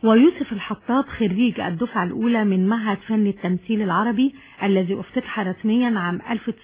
ويوسف الحطاب خريج الدفعة الأولى من معهد فن التمثيل العربي الذي افتتح رسميا عام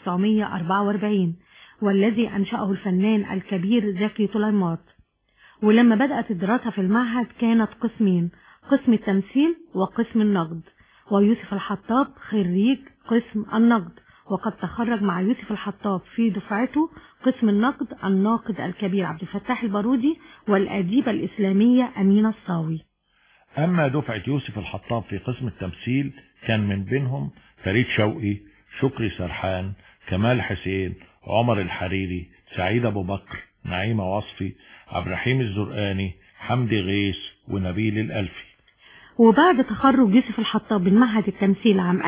1944 والذي أنشأه الفنان الكبير زكي طليمات. ولما بدأت الدراسة في المعهد كانت قسمين، قسم التمثيل وقسم النقد، ويوسف الحطاب خريج قسم النقد، وقد تخرج مع يوسف الحطاب في دفعته قسم النقد الناقد الكبير عبد الفتاح البارودي والأديبة الإسلامية أمينة الصاوي. أما دفعة يوسف الحطاب في قسم التمثيل كان من بينهم فريد شوقي، شكري سرحان، كمال حسين، عمر الحريري، سعيد أبو بكر، نعيمة وصفي، عبد الرحيم الزرقاني، حمدي غيث، ونبيل الألفي. وبعد تخرج يوسف الحطاب من معهد التمثيل عام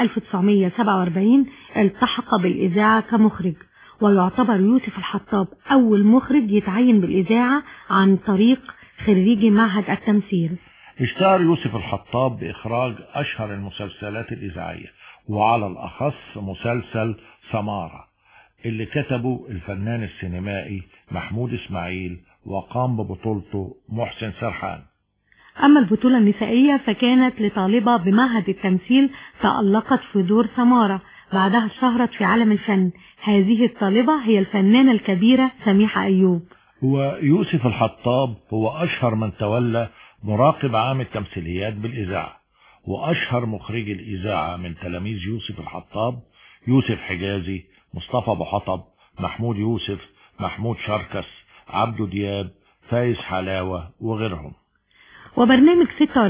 1947 التحق بالإذاعة كمخرج، ويعتبر يوسف الحطاب أول مخرج يتعين بالإذاعة عن طريق خريج معهد التمثيل. اشتهر يوسف الحطاب بإخراج أشهر المسلسلات الإذاعية، وعلى الأخص مسلسل سمارة اللي كتبه الفنان السينمائي محمود إسماعيل وقام ببطولته محسن سرحان. أما البطولة النسائية فكانت لطالبة بمعهد التمثيل تألقت في دور سمارة، بعدها اشتهرت في عالم الفن. هذه الطالبة هي الفنانة الكبيرة سميحة أيوب. ويوسف الحطاب هو أشهر من تولى مراقب عام التمثيليات بالإذاعة، وأشهر مخرج الإذاعة من تلاميذ يوسف الحطاب يوسف حجازي، مصطفى أبو حطب، محمود يوسف، محمود شركس، عبدو دياب، فايز حلاوة وغيرهم. وبرنامج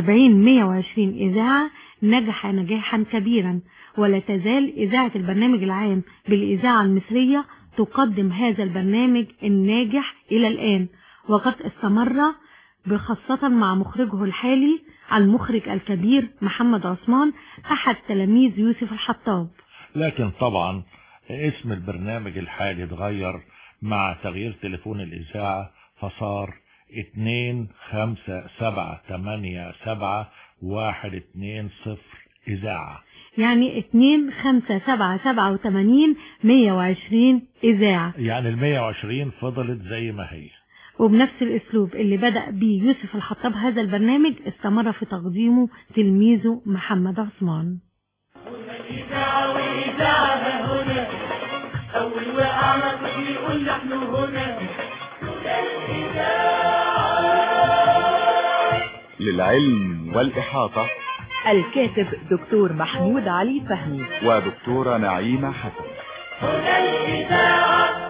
46-120 إذاعة نجح نجاحا كبيرا، ولا تزال إذاعة البرنامج العام بالإذاعة المصرية تقدم هذا البرنامج الناجح إلى الآن، وقد استمر بخاصة مع مخرجه الحالي المخرج الكبير محمد عثمان أحد تلاميذ يوسف الحطاب. لكن طبعا اسم البرنامج الحالي اتغير مع تغيير تليفون الإذاعة فصار 25787-120 إذاعة، يعني 25787-120 إذاعة، يعني 120 فضلت زي ما هي. وبنفس الأسلوب اللي بدأ بيه يوسف الحطاب هذا البرنامج استمر في تقديمه تلميذه محمد عثمان. إذاعة وإذاعة هنا أول وقعنا كل يقول نحن هنا للعلم والإحاطة الكاتب دكتور محمود علي فهمي ودكتورة نعيمة حسن. هنا الإذاعة.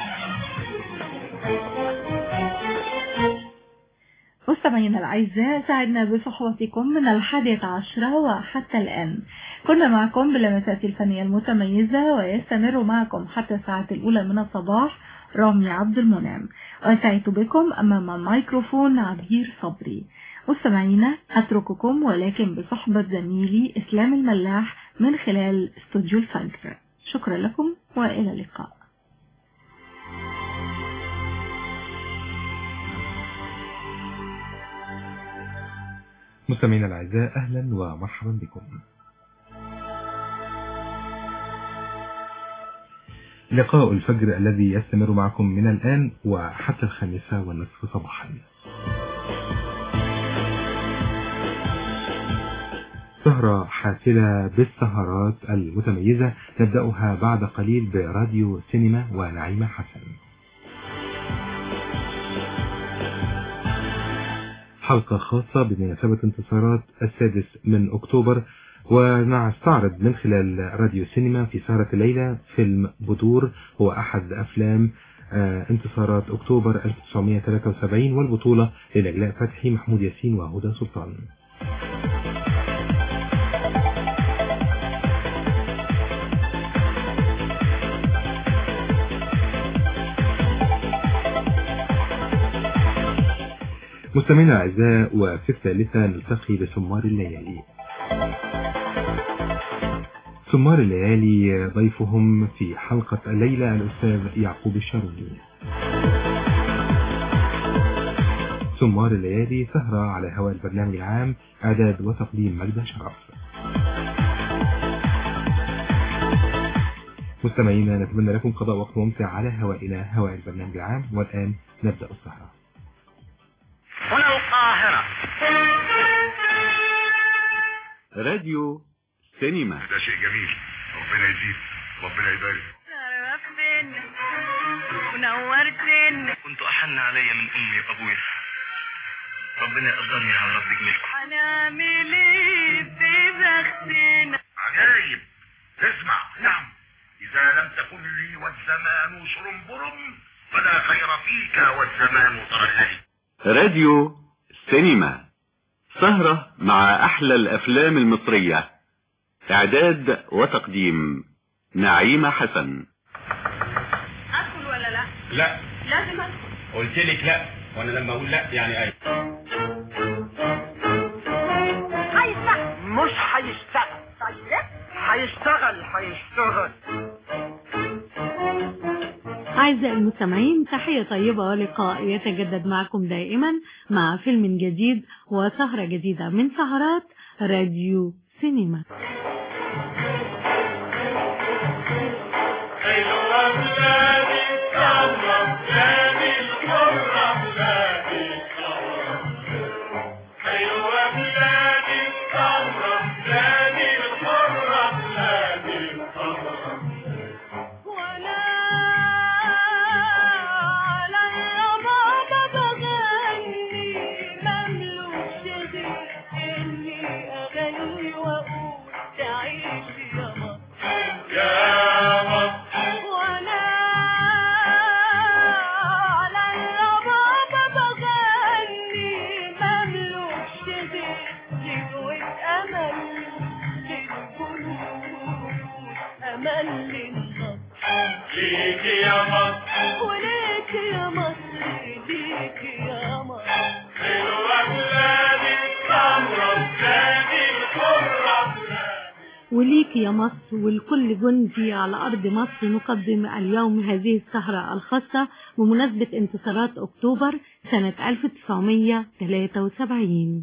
مستمعينا الأعزاء، سعدنا بصحبتكم من 11 وحتى الآن. كنا معكم بلمسات الفنية المتميزة، ويستمر معكم حتى الساعة الأولى من الصباح رامي عبد المنعم، وسعيت بكم أمام الميكروفون عبير صبري. مستمعينا أترككم ولكن بصحبة زميلي إسلام الملاح من خلال استوديو الفجر. شكرا لكم وإلى اللقاء. مستمعينا الأعزاء، أهلا ومرحبا بكم. لقاء الفجر الذي يستمر معكم من الآن وحتى 5:30 صباحا. سهرة حافلة بالسهرات المتميزة نبدأها بعد قليل براديو سينما ونعيمة حسن. حلقة خاصة بمناسبة انتصارات 6 أكتوبر، ونستعرض من خلال راديو سينما في سهرة الليلة فيلم بدور، هو أحد أفلام انتصارات أكتوبر 1973، والبطولة لنجلاء فتحي، محمود ياسين وهدى سلطان. مستمعينا الأعزاء، وفي الثالثة نلتقي بسمار الليالي. سمار الليالي ضيفهم في حلقة الليلة الأستاذ يعقوب الشاروني. سمار الليالي سهرة على هواء البرنامج العام، إعداد وتقديم مجدة شرف. مستمعينا، نتمنى لكم قضاء وقت ممتع على هوائنا، هواء البرنامج العام. والآن نبدأ السهرة. هنا القاهرة. راديو سينما. ده شيء جميل، ربنا يزيد، ربنا يبارك. شرفتنا ونورتنا، كنتوا أحن عليا من أمي وأبويا، ربنا يقدرني على رب جميلكم. هنعمل ايه في بختنا؟ عجايب، اسمع. نعم، إذا لم تكن لي والزمان شرنبرم فلا خير فيك والزمان ترهلي. راديو سينما، سهرة مع أحلى الأفلام المصرية. إعداد وتقديم نعيمة حسن. أدخل ولا لا؟ لا. لازم أدخل. قلت لك لا، وأنا لما أقول لا يعني أي. هيشتغل. مش هيشتغل. هيشتغل. أعزائي المستمعين، تحية طيبة ولقاء يتجدد معكم دائما مع فيلم جديد وسهرة جديدة من سهرات راديو سينما. وليك يا مصر ولكل جندي على أرض مصر نقدم اليوم هذه السهرة الخاصة بمناسبة انتصارات أكتوبر سنة 1973.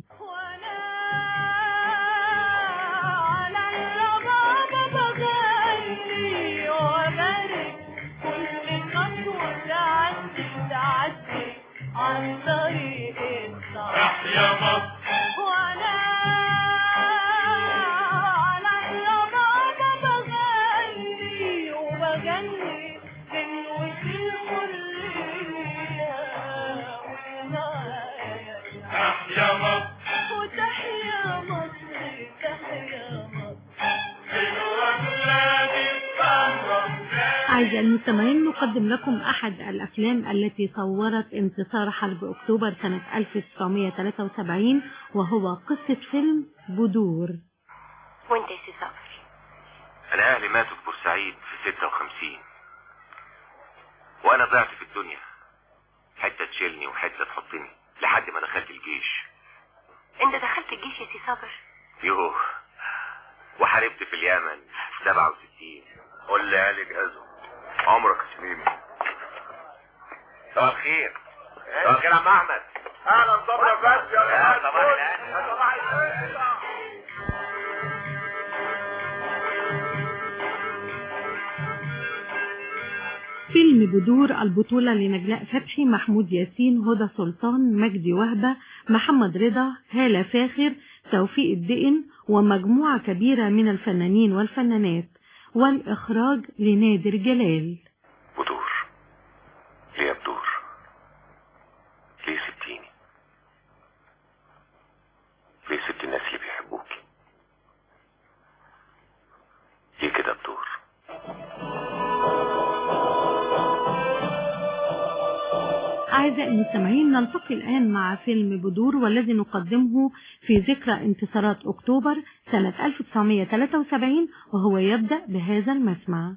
أعزائي المستمعين، نقدم لكم أحد الأفلام التي صورت انتصار حرب أكتوبر سنة 1973، وهو قصة فيلم بدور. وانت يا سي صابر؟ أنا أهلي ماتوا في بورسعيد في 56، وأنا ضعت في الدنيا، حتة تشيلني وحتة تحطني لحد ما دخلت الجيش. انت دخلت الجيش يا سي صابر؟ يوه، وحاربت في اليمن 67. قول لي قال جهازه عمرك يا سميمي. صباح الخير. صباح الخير يا عم احمد. اهلا صبري يا فندم. يا صباح الخير. صباح الخير. فيلم بدور البطولة لنجلاء فتحي، محمود ياسين، هدى سلطان، مجدي وهبة، محمد رضا، هالة فاخر، توفيق الدقن ومجموعة كبيرة من الفنانين والفنانات، والإخراج لنادر جلال. بدور ليه بدور؟ ليه سبتيني؟ ليه سبت الناس اللي بيحبوكي؟ ليه كده بدور؟ أعزائي المستمعين، نلتقي الآن مع فيلم بدور والذي نقدمه في ذكرى انتصارات أكتوبر سنة 1973، وهو يبدأ بهذا المسمع.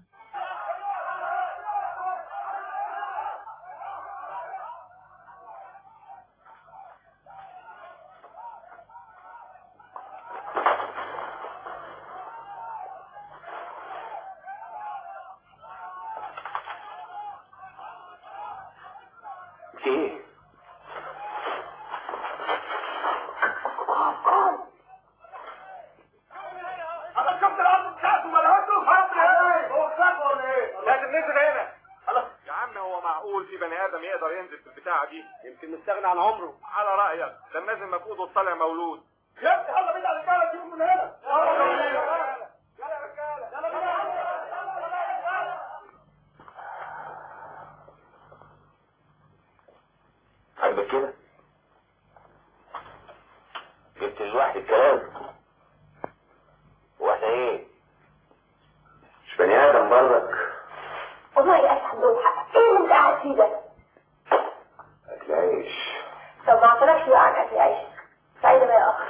يمكن مستغني عن عمره. على رأيك، ده لازم مفقود والطالع مولود. يا ابني يلا بينا على الرجاله تجيبوا من هنا. جبت لوحدي الكلام. واحنا ايه؟ مش بني ادم برضك. والله يا اسعد دول حق. ايه اللي انت قاعد فيه ده؟ اكل عيش. طب ما عطلكش بقى عن اكل عيشك. سعيدة بقى يا اخ.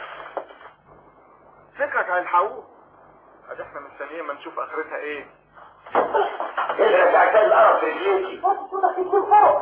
فكرك هيلحقوه. ادي احنا مستنيين ما نشوف اخرتها ايه. ايه اللي بتاعت القرف في رجليكي؟ صوتك يجي فوق.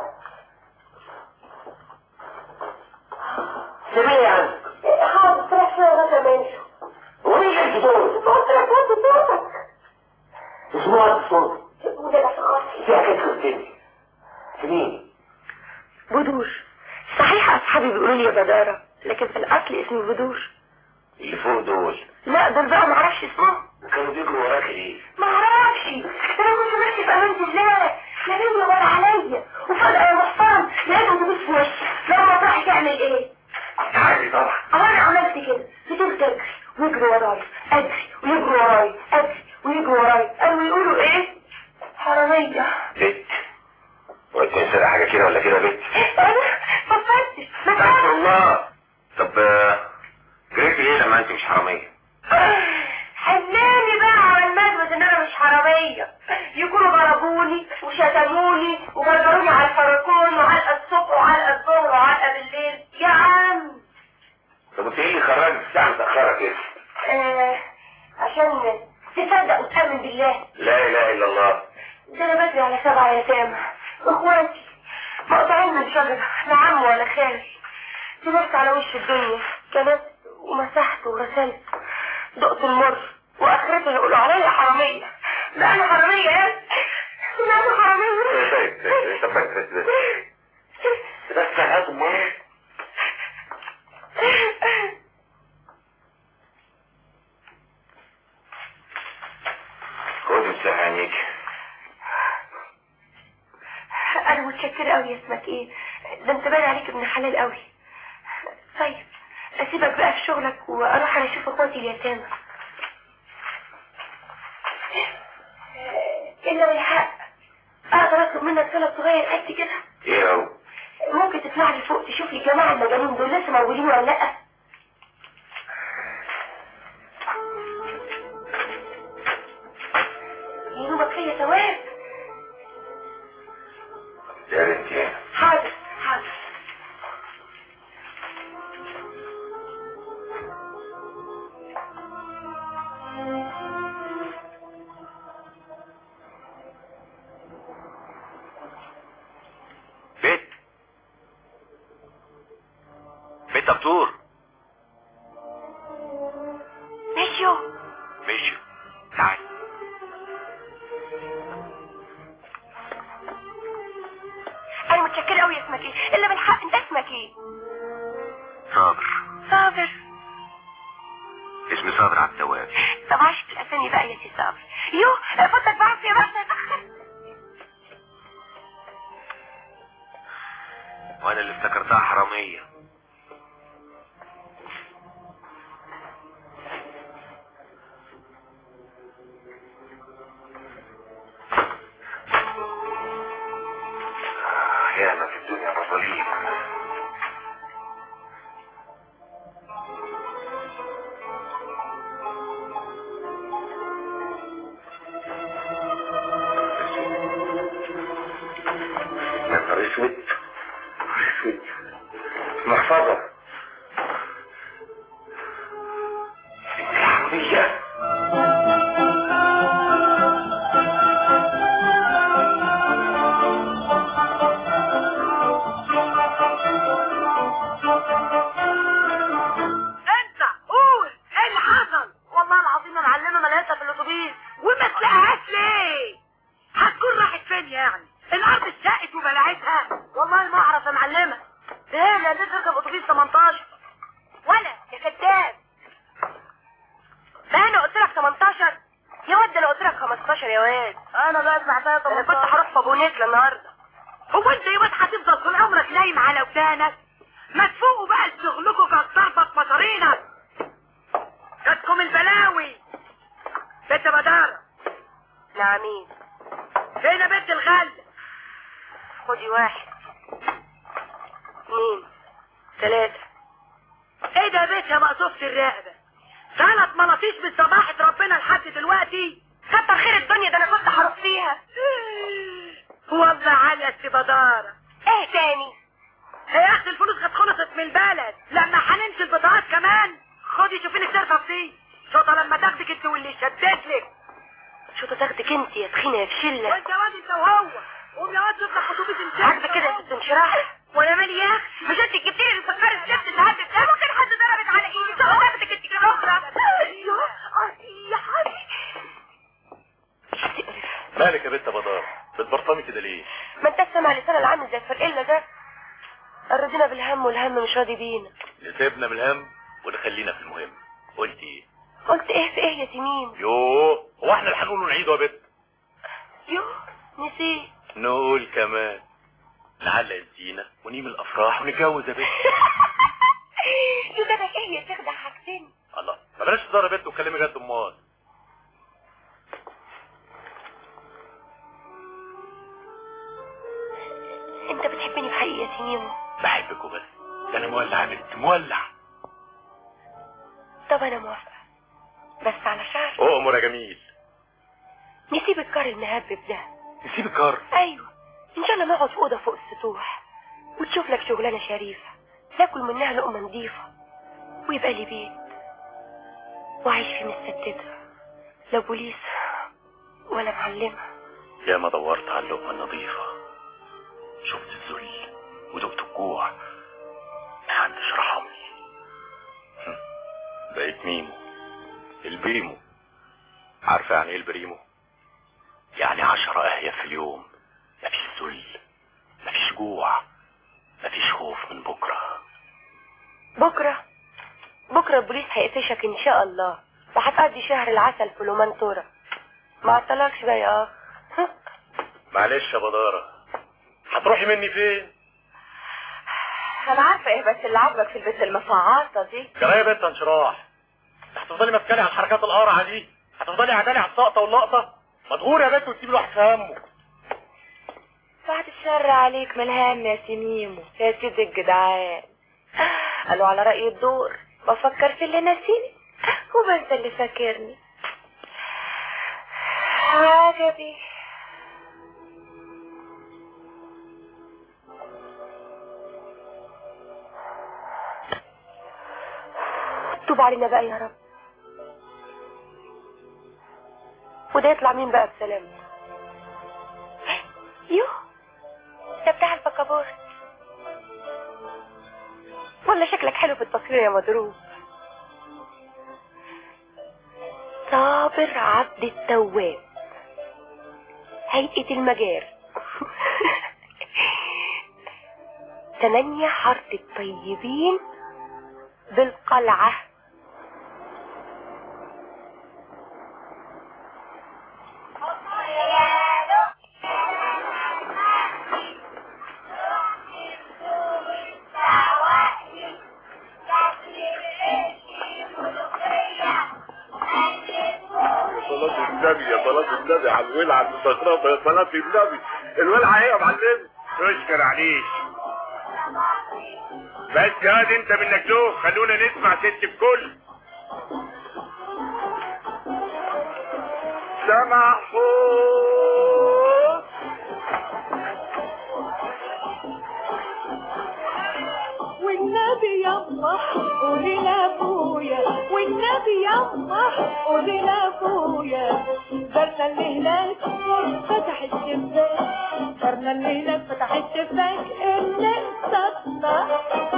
سيبيني يا عم. حاضر تريح شوية لغاية ما يمشوا. ومين اللي دول؟ قلت لك وطي صوتك. مش موطي صوتي. وده ده خاطري. فيها كتر الدنيا. مين؟ بدور. صحيح اصحابي بيقولوا لي يا بدارة، لكن في الاصل اسمي بدور. اللي فوق دول؟ لا دول بقى معرفش اسمهم. كانوا بيجروا وراكي ليه؟ معرفش. انا كنت ماشي في امان الله، لا بيجروا ولا عليا، وفجأة يا محترم لقيتهم تبص في وشي. لما تروح تعمل ايه؟ عادي طبعا. انا عملت كده، فضلت اجري ويجروا ورايا، اجري ويجروا ورايا، اجري ويجروا ورايا. قالوا يقولوا ايه؟ حرامية. بنت وانت سرق حاجة كده ولا كده بنت؟ انا ما فهمتش. استغفر الله. طب جريتي ليه لما انت مش حرامية؟ حملاني بقى على المجلس ان انا مش حرامية. يكونوا ضربوني وشتموني وجرجروني على الفركون وعلقة الصبح وعلقة الظهر وعلقة بالليل. يا عم طب انت ايه اللي خرجك الساعة متأخرة كده؟ عشان تصدق وتأمن بالله. لا اله الا الله. ده انا بجري على 7 يتامى واخواتي مقطعين من شجرة، لا عم ولا خال. طلعت على وش الدنيا، كنست ومسحت وغسلت، دقت المر، واخرتها يقولوا عليا حرامية. لا انا حرامية ايه؟ لا انا حرامية. انت فاكر بس هات المر. خد امسح عينيك. انا متشكرة قوي يا اسمك ايه، ده انت باين عليك ابن حلال قوي. طيب اسيبك بقى في شغلك واروح انا اشوف اخواتي اليتامى. الا بالحق اقدر اطلب منك طلب صغير قد كده؟ ايه هو؟ ممكن تطلع لي فوق تشوف لي الجماعة المجانين دول لسه موجودين ولا لا؟ ينوبك فيا ثواب. يا بنتي. حاضر حاضر. بيت دكتور. مشيوا تعال. انا متشكرة قوي يا اسمك ايه، الا بالحق انت اسمك ايه؟ صابر. اسمي صابر عبد التواب. طب عاشت الاسامي بقى يا سي صابر. يو فوتك بعرف يا باشا اتاخر. وانا اللي افتكرتها حرامية. ياما في الدنيا مظاليم. يا نهار اسود. محفظة. الحرامية. كده يا بيت يا مقصوفة الرقبة، 3 ملاطيش من صباحة ربنا لحد دلوقتي. كتر خير الدنيا، ده انا كنت هروح فيها. والله عالية السبدارة. ايه تاني؟ هي اخت الفلوس كانت خلصت من البلد، لما هننسى البضاعات كمان. خدي شوفي لك صرفة فيه شوطة لما تاخدك انت واللي شدت لك. شوطة تاخدك انت يا تخينة يا فشلة. وانت يا واد انت وهو، قوم يا واد شوف لك خطوبة انت. عاجبك كده يا ست انشراح؟ وانا مالي يا اخي؟ مش انت جبت لي السكر الزفت اللي هدت ده؟ ممكن حد ضربت على ايدي. شوطة تاخدك انت كده اخرى. يا حبيبي مالك يا بنت بدار؟ بتبرطمي كده ليه؟ ما انت سامع لسان اللي عامل زي الفرقله ده. قرضينا بالهم والهم مش راضي بينا. نسيبنا من الهم ونخلينا في المهم. قلت ايه؟ قلت ايه في ايه يا تميم؟ يوه، هو احنا اللي هنقوله نعيده يا بنت؟ يوه نسيت. نقول كمان نعلق الزينة ونيم الافراح ونتجوز يا بنت. يوه ده ايه يا تخدع حاجتين. الله، ما بلاش تضرب يا بنت وتكلمي جد. امال انت بتحبني بحقيقة يا تميم؟ بحبك وبس. ده انا مولع يا بنت، مولع. طب انا موافقة، بس على شرط. اؤمر يا جميل. نسيب الكار المهبب ده. نسيب الكار؟ ايوه، ان شاء الله نقعد في اوضه فوق السطوح، وتشوف لك شغلانه شريفه ناكل منها لقمه نظيفه، ويبقى لي بيت وعايش فيه متستته، لا بوليس ولا معلمه. يا ما دورت على اللقمه النظيفه، شفت الذل ودقت الجوع، محدش رحمني. بقيت ميمو البريمو. عارفه يعني ايه البريمو؟ يعني 10 اهية في اليوم. مفيش ذل، مفيش جوع، مفيش خوف من بكره. بكره البوليس هيقفشك ان شاء الله، وهتقضي شهر العسل في لومنتورة. ما عطلكش بقى يا اخ. معلش يا بدارة، هتروحي مني فين؟ انا عارفه ايه بس اللي عاجبك في البنت المفعصه دي. جرايه بنت انشراح، هتفضلي ماسكاني على الحركات القرعه دي؟ هتفضلي عدالي على السقطه واللقطه؟ مدغور يا بنت وتسيب الواحد في همه. بعد الشر عليك ملهام يا سميمو يا سيد الجدعان. قالوا على رأي الدور بفكر في اللي ناسيني وبنسى اللي فاكرني. عجبي. توب علينا بقى يا رب. وده يطلع مين بقى بسلامته؟ يوه، ده بتاع البكابورت. والله شكلك حلو في التصوير يا مضروب. صابر عبد التواب، هيئة المجار. 8 حارة الطيبين بالقلعة. صلاة النبي على الولعة المستشرفة يا صلاة النبي. الولعة ايه يا معلم؟ اشكر عليك. بس يا دي انت منك له، خلونا نسمع ست الكل. سمع فوق. والنبي يما قولي لابويا، والنبي يما قولي لابويا، جارنا اللي هناك فتح الشباك، جارنا اللي هناك فتح الشباك اللي انصدنا.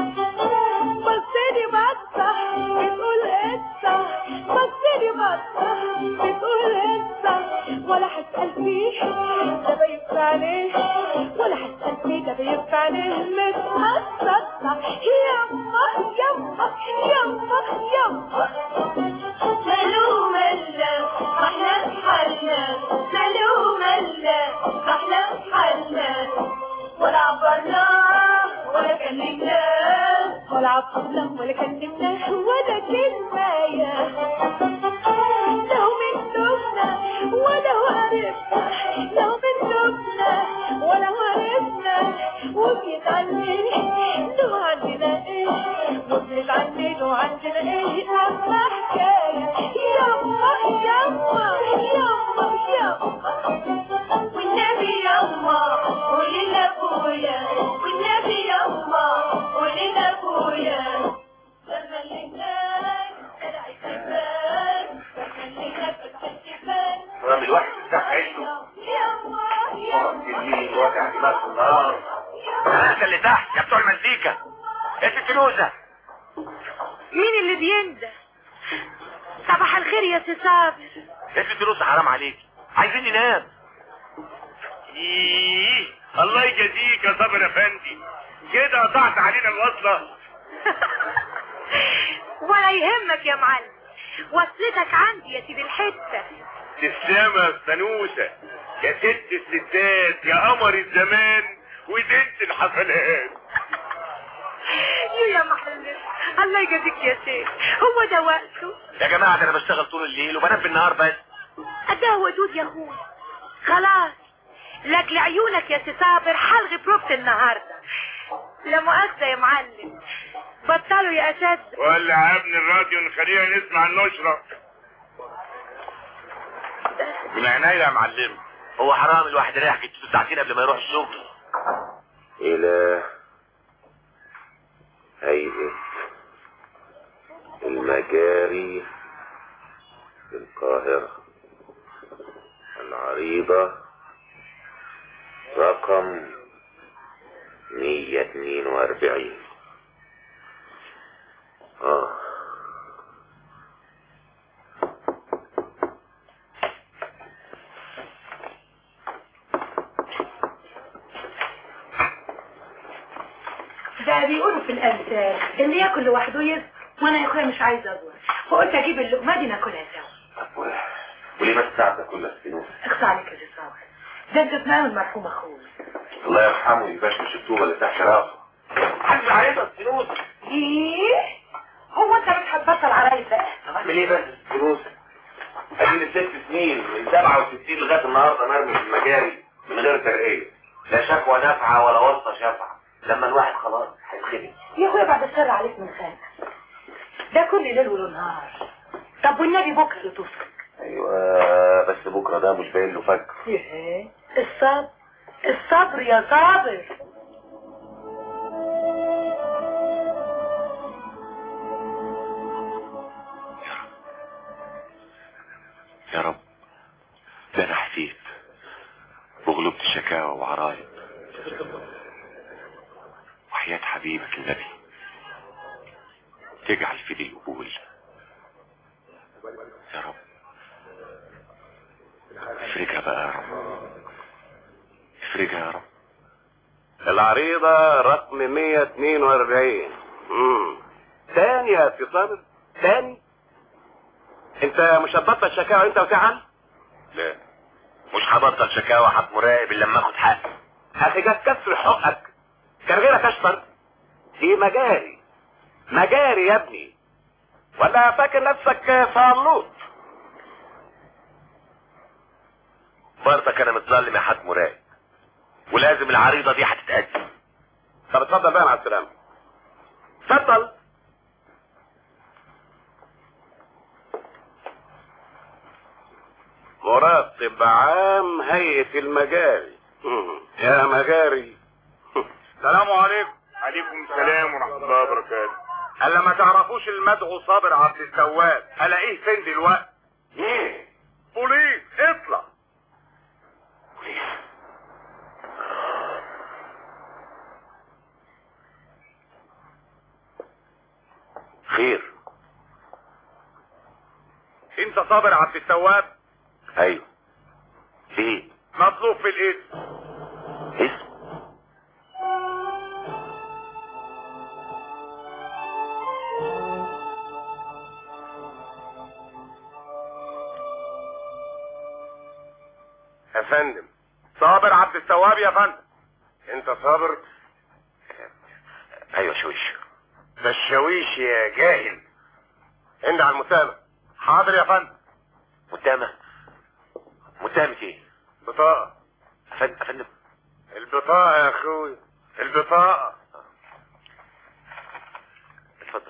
بصيلي بصح بتقول اصح، بصيلي بصح بتقول اصح، ولا هسأل فيه ده بيبقى عليه، ولا هسأل فيه ده بيبقى عليه متقصد. يما يما يما يما ملوم الله احنا حالنا، ملوم الله احنا حالنا، ولا عبرناه ولا كلمناه، ولا عبرناه ولا كلمناه ولا كلمة. لو من دمنا ولو عرفنا، لو من دمنا ولو عرفنا، وبيت عليه لو عندنا ايه نتعندلوا عندنا ايه اما حكاية يما يما يما يما والنبي يما قولي لابويا والنبي يما قولي لابويا لما اللي هناك طلع الشباك لما اللي هناك فتح الشباك رامي الواحد تفتح عيشه يما وجع دماغ النهار. انت اللي تحت يا بتوع المزيكا يا ست فلوسة. مين اللي بينده؟ صباح الخير يا سي صابر. يا ست فلوسة حرام عليك، عايزين ننام. الله يجازيك يا صابر افندي، كده قطعت علينا الوصلة. ولا يهمك يا معلم، وصلتك عندي يا سيدي الحتة. تسلم يا فانوسة يا ست الستات يا قمر الزمان وزنت الحفلات. يا معلم الله يجازيك يا شيخ، هو ده وقته يا جماعة؟ ده انا بشتغل طول الليل وبنام بالنهار بس. قدها ودود يا اخويا. خلاص لاجل عيونك يا سي صابر حلغي بروبة النهارده. لا مؤاخذة يا معلم، بطلوا يا اسد. ولع يا ابن الراديو نخلينا نسمع النشرة. من عينيا يا معلم. هو حرام الواحد يريح كتير ساعتين قبل ما يروح الشغل. إلى هيئة المجاري في القاهرة العريضة رقم 142. ده بيقولوا في الامثال اللي ياكل لوحده يزهر، وانا يا اخويا مش عايزه ازور، فقلت اجيب اللقمه دي ناكلها سوا. وليه ما تساعدك كل سنين؟ اخصى عليك يا سي صابر، ده انت تنام المرحوم اخوي الله يرحمه يبشبش الطوبه اللي تحت راسه. عايز عايزة الفلوس. ايه هو انت مش هتبطل عرايس بقى؟ اعمل ايه بس الفلوس؟ اديني 6 سنين من 67 لغايه النهارده مرمي في المجاري من غير ترقيه، لا شكوى نافعه ولا وصفه شافعه. لما الواحد خلاص هيتخدم. يا اخويا بعد الشر عليك من خانك، ده كل ليل ونهار. طب والنبي بكره اللي تفرج. ايوه بس بكره ده مش باين له فجر. ايه الصبر الصبر يا صابر. يا رب ده انا حسيت وغلبت شكاوى وعرايب، وحياة حبيبك النبي تجعل في دي القبول يا رب. افرجها بقى يا رب، افرجها يا رب. العريضة رقم 142. تاني يا سي صابر تاني؟ انت مش هتبطل شكاوى انت وتعال؟ لا مش هبطل شكاوى حق مراقب الا لما اخد حقي. اخي جت كسر حقك، كان غيرك اشطر. دي مجاري مجاري يا ابني، ولا فاكر نفسك صالوط؟ برضك انا متظلم يا حاج مراقب، ولازم العريضة دي هتتقدم. طب اتفضل بقى مع السلامة. اتفضل. مراقب عام هيئة المجاري. يا مجاري. السلام عليكم. عليكم السلام ورحمة الله وبركاته. الا ما تعرفوش المدعو صابر عبد التواب الاقيه فين دلوقتي؟ ايه؟ بوليس اطلع. خير؟ انت صابر عبد التواب؟ ايوه. ليه؟ مطلوب في الاسم. اسم؟ يا فندم صابر عبد التواب يا فندم. انت صابر؟ ايوه شويش. ده الشويش يا جاهل. انت على المتهمة. حاضر يا فندم. متهمة؟ متهمة ايه؟ بطاقة. افندم البطاقة يا اخوي، البطاقة. اتفضل.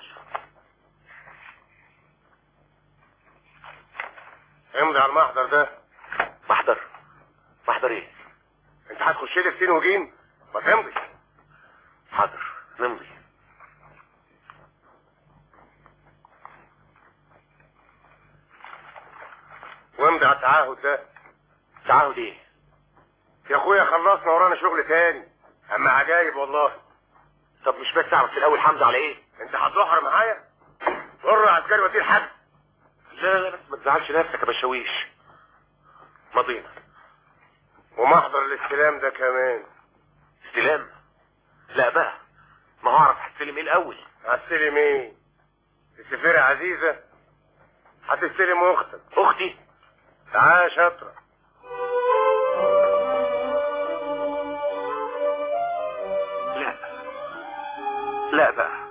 امضي على المحضر ده. محضر؟ محضر ايه؟ انت هتخش لي في سين وجيم؟ ما تمضي. حاضر نمضي. وامضي على التعهد ده. تعهد ايه؟ يا اخويا خلصنا ورانا شغل تاني. اما عجايب والله. طب مش بس اعرف في الاول حمد على ايه؟ انت هتزحر معايا؟ قر عسكري وديه الحبس. لا بس ما تزعلش نفسك يا بشاويش. مضينا. ومحضر الاستلام ده كمان. استلام؟ لا بقى، ما هعرف هستلم ايه الاول. هستلم ايه؟ السفيرة عزيزة؟ هتستلم اختك. اختي؟ تعالى شاطرة. لا بقى.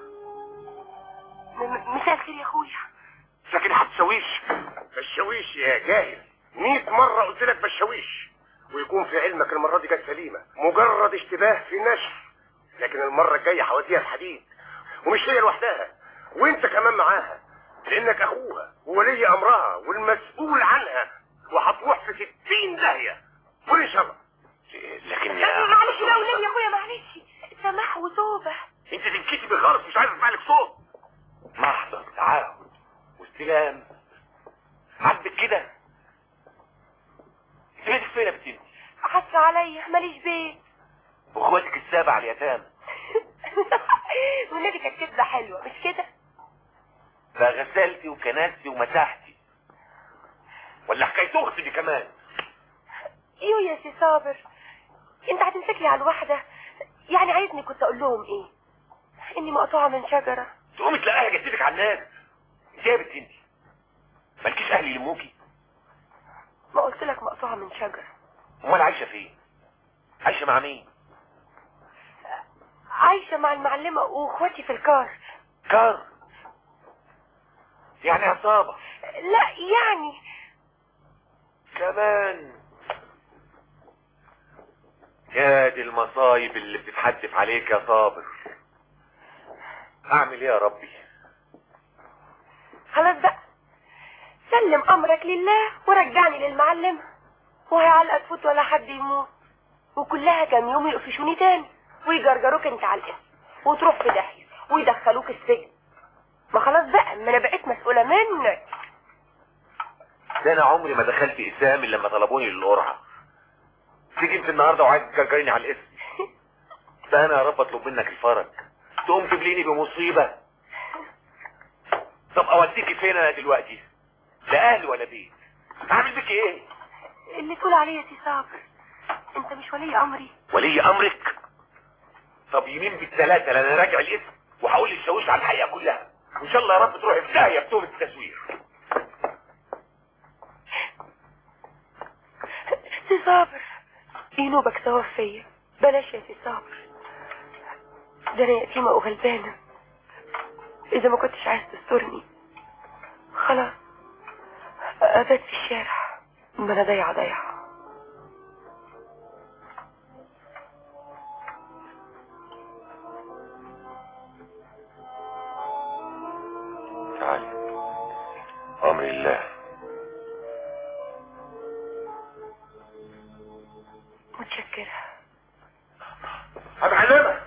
مساء الخير يا اخويا. لكن هتشاويش. بشاويش يا جاهل، 100 مرة قلت لك بشاويش. ويكون في علمك المرة دي جت سليمة، مجرد اشتباه في النشر. لكن المرة الجاية هوديها الحديد، ومش هي لوحدها، وانت كمان معاها، لانك اخوها وولي امرها والمسؤول عنها، وهتروح في 60 داهية. قول ان شاء الله. لكن معلش بقى والنبي يا اخويا، معلش، سماح وتوبة. انت تنكتبي خالص، مش عايز اسمع لك صوت. محضر تعهد واستلام عدت كده. انت بيتك فين يا بنتي؟ حاسة عليا ماليش بيت. واخواتك السابع اليتامى. والنبي كانت كدبة حلوة مش كده؟ فغسلتي وكنستي ومسحتي، ولا حكاية اختي دي كمان؟ ايوه يا سي صابر، انت هتمسكلي على الواحدة؟ يعني عايزني كنت اقول لهم ايه؟ اني مقطوعة من شجرة. تقومي تلاقيها جسدك على الناس. انت يا بنتي انت مالكيش اهل يلموكي؟ ما قلت لك مقطوعة من شجرة. امال عايشة فين؟ عايشة مع مين؟ عايشة مع المعلمة واخواتي في الكار. كار؟ يعني عصابة؟ لا يعني كمان. يا دي المصايب اللي بتتحدف عليك يا صابر. اعمل ايه يا ربي؟ خلاص بقى، سلم امرك لله ورجعني للمعلمة، وهيعلقك فوت ولا حد يموت، وكلها كام يوم يقفشوني تاني ويجرجروك انت على الاسم وتروح في داهية ويدخلوك السجن. ما خلاص بقى، ما انا بقيت مسؤولة منك. ده انا عمري ما دخلت اسام الا لما طلبوني للقرعة. تيجي انت النهارده وعايز تجرجريني على الاسم. ده انا يا رب اطلب منك الفرج، تقوم تبليني بمصيبة. طب اوديكي فين انا دلوقتي؟ لا اهل ولا بيت، اعمل بك ايه؟ اللي تقول عليه يا سي صابر، انت مش ولي امري. ولي امرك؟ طب يمين بالثلاثة لا انا راجع الاسم وهقول للشاويش على الحقيقة كلها، وان شاء الله يا رب تروحي في داهية بتوبة التزوير. سي صابر، ينوبك ثواب فيا، بلاش يا سي صابر، ده انا يتيمة وغلبانة. اذا ما كنتش عايز تسترني خلاص ابات في الشارع، ما انا ضيعة. تعالي امر الله. متشكرة. يا معلمة،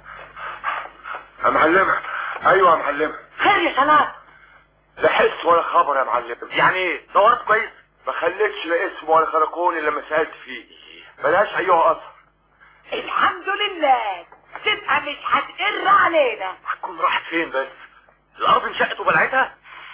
يا معلمة. ايوه يا معلمة. خير يا صلاح؟ لا حس ولا خبر يا معلمة. يعني ايه؟ دورت كويس؟ ما خليتش لا اسم ولا خرقوني لما سألت فيه، ملهاش ايها اثر. الحمد لله، تبقى مش هتقر علينا. هتكون راحت فين بس؟ الارض انشقت وبلعتها؟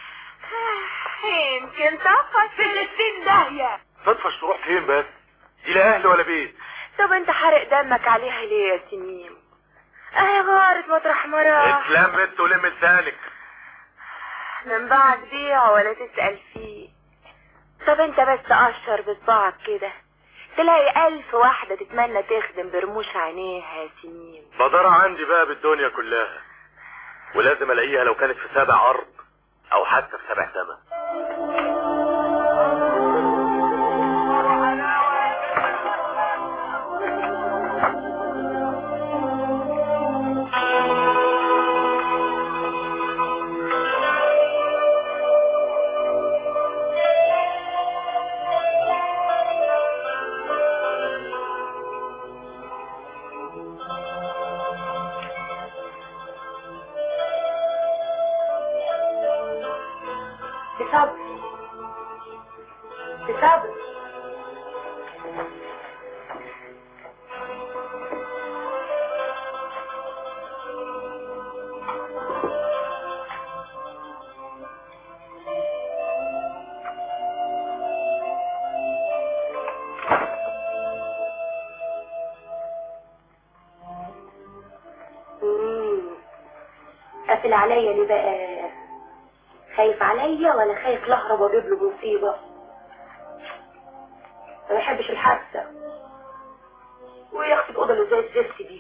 يمكن تفش في 60 داهية. تطفش تروح فين بس؟ دي لا اهل ولا بيت. طب انت حرق دمك عليها ليه يا سنين؟ اهي غارت مطرح مراه. اتلمت ولم لسانك. من بعد بيع ولا تسأل فيه. طب انت بس تقشر بصباعك كده تلاقي 1000 واحدة تتمنى تخدم برموش عينيها يا سنين. مدارة عندي بقى بالدنيا كلها، ولازم الاقيها لو كانت في 7 ارض او حتى في 7 سما. صبر صبر. قافل عليا ليه بقى؟ خايف عليا ولا خايف لهرب واجيب له مصيبه؟ ما بحبش الحادثه. ويا اختي الاوضه اللي زي الزفت دي.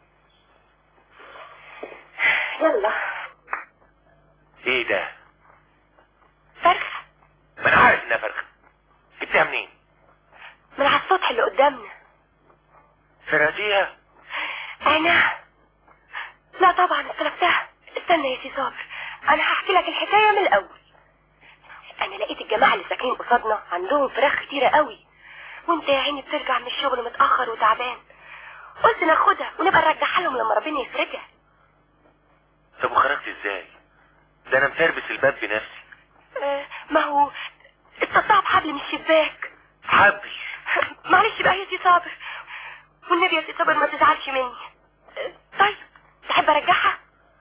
يلا. ايه ده؟ فرخه. ما انا عارف انها فرخه. جبتها منين؟ من على السطح اللي قدامنا. فرقتيها؟ انا لا طبعا استلفتها. استنى يا سي صابر، انا هحكي لك الحكايه من الاول. انا لقيت الجماعه اللي ساكنين قصادنا عندهم فراخ كتيره قوي، وانت يا عيني بترجع من الشغل متاخر وتعبان، قلت ناخدها ونبقى نرجعها لهم لما ربنا يفرجها. طب وخرجت ازاي؟ ده انا متربس الباب بنفسي. ما هو اتقطع بحبل من الشباك. حبل؟ معلش بقى يا سي صابر، والنبي يا سي صابر ما تزعلش مني. طيب تحب ارجعها؟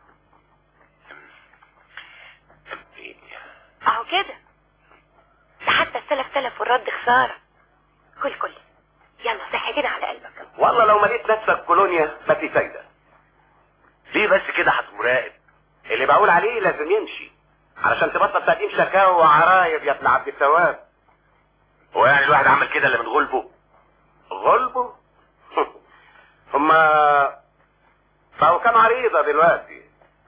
اهو كده. ده حتى السلف تلف والرد خساره. كل يلا صح كده على قلبك. والله لو مليت نفسك كولونيا ما في فايده. ليه بس كده هتمراقب؟ اللي بقول عليه لازم يمشي علشان تبطل تقديم شكاوى وعرايب يا ابن عبد الثواب. هو يعني الواحد عمل كده اللي من غلبه؟ غلبه؟ هما بقوا كام عريضة دلوقتي؟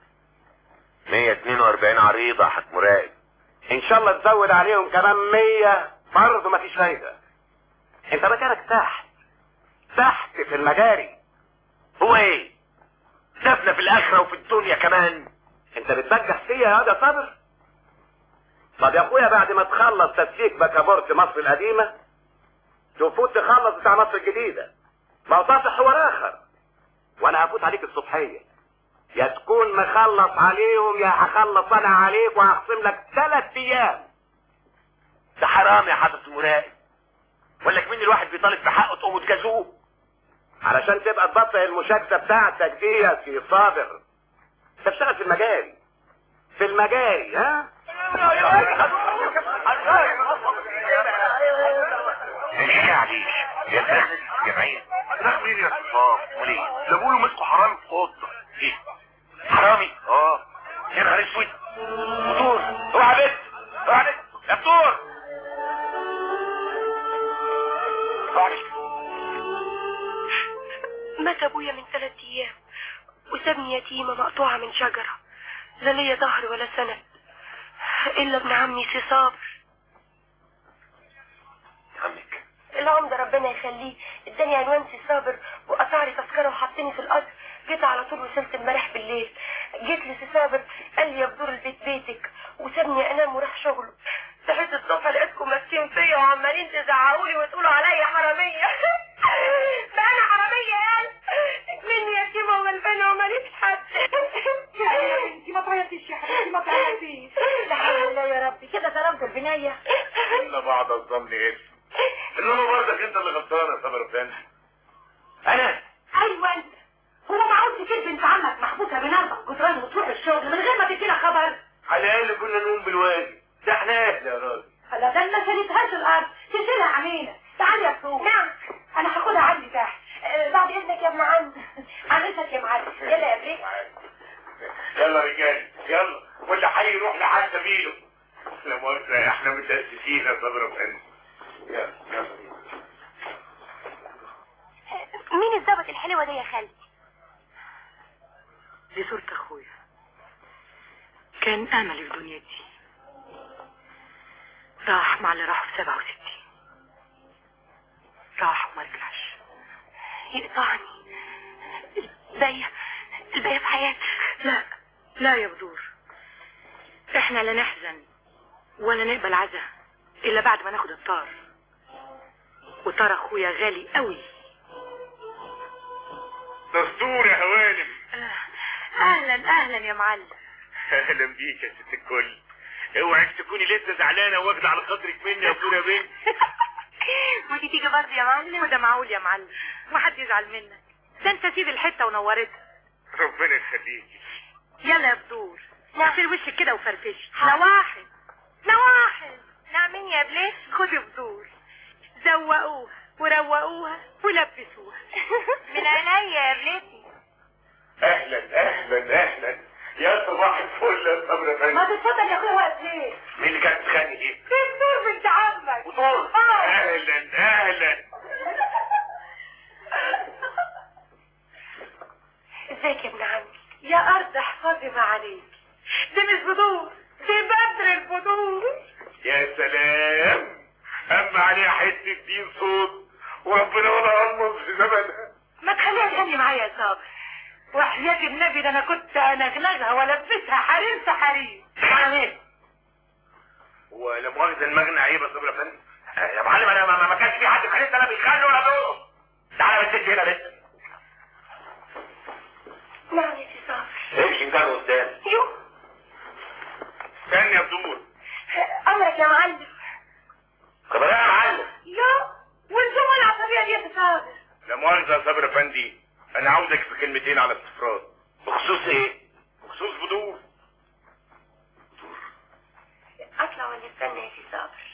142 عريضة هتمراقب. ان شاء الله تزود عليهم كمان 100 برضه مفيش فايدة. انت مكانك تحت في المجاري. هو ايه؟ دفنا في الاخرة وفي الدنيا كمان. انت بتبجح فيا يا ده صابر؟ طب يا اخويا بعد ما تخلص تسليك بكابورت مصر القديمة تفوت تخلص بتاع مصر الجديدة. ما هو طافح حوار اخر، وانا هفوت عليك الصبحية، يا تكون مخلص عليهم يا هخلص انا عليك وهخصم لك 3 ايام. ده حرام يا حضرة المراقب. ولا كمان الواحد بيطالب بحقه تقوموا تجازوه علشان تبقى تبطل المشاكسة بتاعتك دي يا سي صابر. انت بتشتغل في المجاري ها؟ ايه عليك يا فراخ جمعية؟ فراخ مين يا صفام؟ وليه؟ ده بيقولوا مسكوا حرامي في اوضه. ايه؟ حرامي؟ يا نهار اسود. فطور اوعى بنت يا فطور. مات ابويا من 3 ايام وسابني يتيمة مقطوعة من شجرة، لا ليا ظهر ولا سند الا ابن عمي سي صابر. عمك العمدة ربنا يخليه اداني عنوان سي صابر وقطع لي تذكرة وحطني في القطر. جيت على طول وصلت امبارح بالليل. جيت لسي صابر قال لي يا بدور البيت بيتك وسابني انام وراح شغله. صحيت الصبح لقيتكم ماسكين فيا وعمالين تزعقوا لي وتقولوا عليا حرامية. بقى انا حرامية يعني؟ مني يتيمة وغلبانة وماليش حد. يا بنتي ما تعيطيش يا حبيبتي ما تعيطيش. لا حول الله يا ربي كده سلامة البنية. إن بعض الظن اسم. انما برضك انت اللي غلطان يا صابر افندي. انا؟ ايوه انت. هو معقول تسيب بنت عمك محبوسة بين 4 جدران وتروح الشغل من غير ما تدينا خبر؟ على الاقل كنا نقوم بالواجب. ده احنا اهل يا راجل. هلا ده ما شالتهاش الارض تشيلها علينا. تعالي يا فوق. نعم انا هاخدها عندي تحت. بعد اذنك يا ابن عم. عن اذنك يا معلم. يلا يا بريك. يلا يا رجال يلا، واللي حي يروح لحد سبيله. لا مؤاخذة احنا متأسسين يا صابر افندي. يلا مين الظابط الحلوة دي يا خالتي؟ دي صورة اخويا، كان املي في دنيتي، راح مع اللي راحوا في 67، راح وما رجعش. يقطعني الباقي في حياتك. لا يا بدور، احنا لا نحزن ولا نقبل عزا الا بعد ما ناخد الطار، وطار اخويا غالي قوي. دستور يا هوانم. اهلا يا معلم. اهلا بيك يا ست الكل. اوعك تكوني لسه زعلانه واخده على خاطرك مني يا فوره بنت. ودي تيجي برضه يا معلم؟ وده معقول يا معلم؟ ما حد يزعل منك، ده انت سيب الحته ونورتها. ربنا يخليكي. يلا يا بدور اغسل وشك كده وفرفشي. نواحي نواحي. نعمين يا بليس. خدي بدور، زوقوها وروقوها ولبسوها. من عينيا يا بليسي. اهلا اهلا اهلا يا صباح الفل يا صبري يا فندم. ما تتفضل يا اخويا. واقف ليه؟ مين اللي كانت بتغني دي؟ في بدور بنت عمك. بدور. اهلا اهلا. ازيك يا ابن عمي؟ يا ارض احفظي ما عليك، دي مش بدور، دي بدر البدور. يا سلام، اما عليها حته دين صوت وربنا ولا امر في زمنها. ما تخليها تغني معايا يا صابر، وحياة النبي ده انا كنت انغنغها والبسها حريم سحريم. يعني ولا مؤاخذة المغنى عيب يا صبري يا فندم. يا معلم انا ما كانش في حد في حته انا بيخلي ولا بيقول. تعالى بس هنا لسه. نعم يا سي صابر. امشي انت قدام. يو استني يا بدور. امرك يا معلم. طب يا معلم. يو والجمل العصبية دي يا سي صابر. لا مؤاخذة يا صابر افندي، انا عاوزك في كلمتين على استفراد. بخصوص ايه؟ بخصوص بدور. اطلع ولا استنى يا سي صابر؟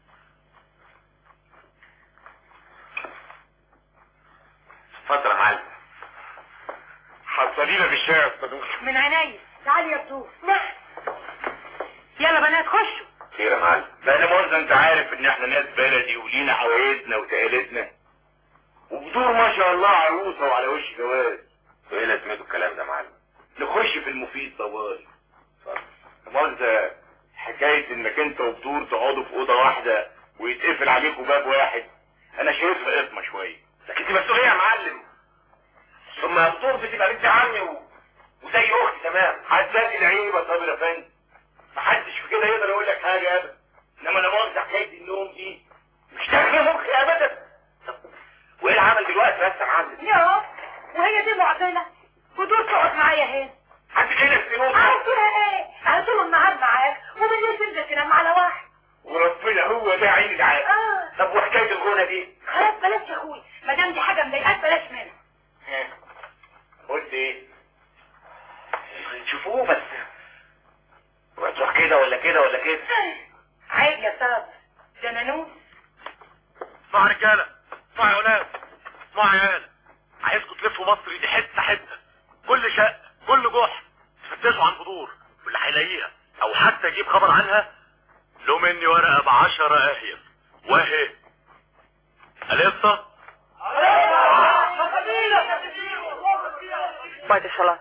اتفضل يا معلم. حصلينا في الشارع يا بدور. من عينيا. تعالي يا بدور. نعم. يلا بنات خشوا. خير يا معلم. لا مؤاخذة انت عارف ان احنا ناس بلدي ولينا عوايدنا وتقاليدنا. وبدور ما شاء الله عروسه وعلى وش جواز. وايه لازمته الكلام ده يا معلم؟ نخش في المفيد طوال. مؤاخذة حكاية انك انت وبدور تقعدوا في اوضة واحدة ويتقفل عليكوا باب واحد، انا شايفها قطمة شوية. لكن دي مسؤولية يا معلم. ثم بدور بتبقى بنت عمي وزي اختي تمام. هتلاقي العيب يا صابر يا فندم. محدش في كده يقدر يقول لك حاجة ابدا. انما لا مؤاخذة حكاية النوم دي مش داخل مخي ابدا. وايه العمل دلوقتي بس يا معلم؟ يا وهي دي معضله؟ ودور تقعد معايا هنا. حد كده السنون. عارفها ايه؟ انا طول النهار معاك وبالليل تنزل تنام على واحد. وربنا هو ده عين العالم. طب وحكايه الغنى دي؟ خلاص بلاش يا اخوي، ما دام دي حاجه مضايقاك بلاش منها. قلت ايه؟ نشوفوه بس. وتروح كده ولا كده ولا كده. عيب يا صابر، ده نانوس. اسمعوا يا رجاله، اسمعوا يا ولاد، اسمعوا يا عيال. عايزكم تلفوا مصر دي حته حته، كل شقه كل جحر تفتشوا عن بدور، واللي هيلاقيها او حتى يجيب خبر عنها له مني ورقه ب10 اهيف. واهي القصه بعد الصلاة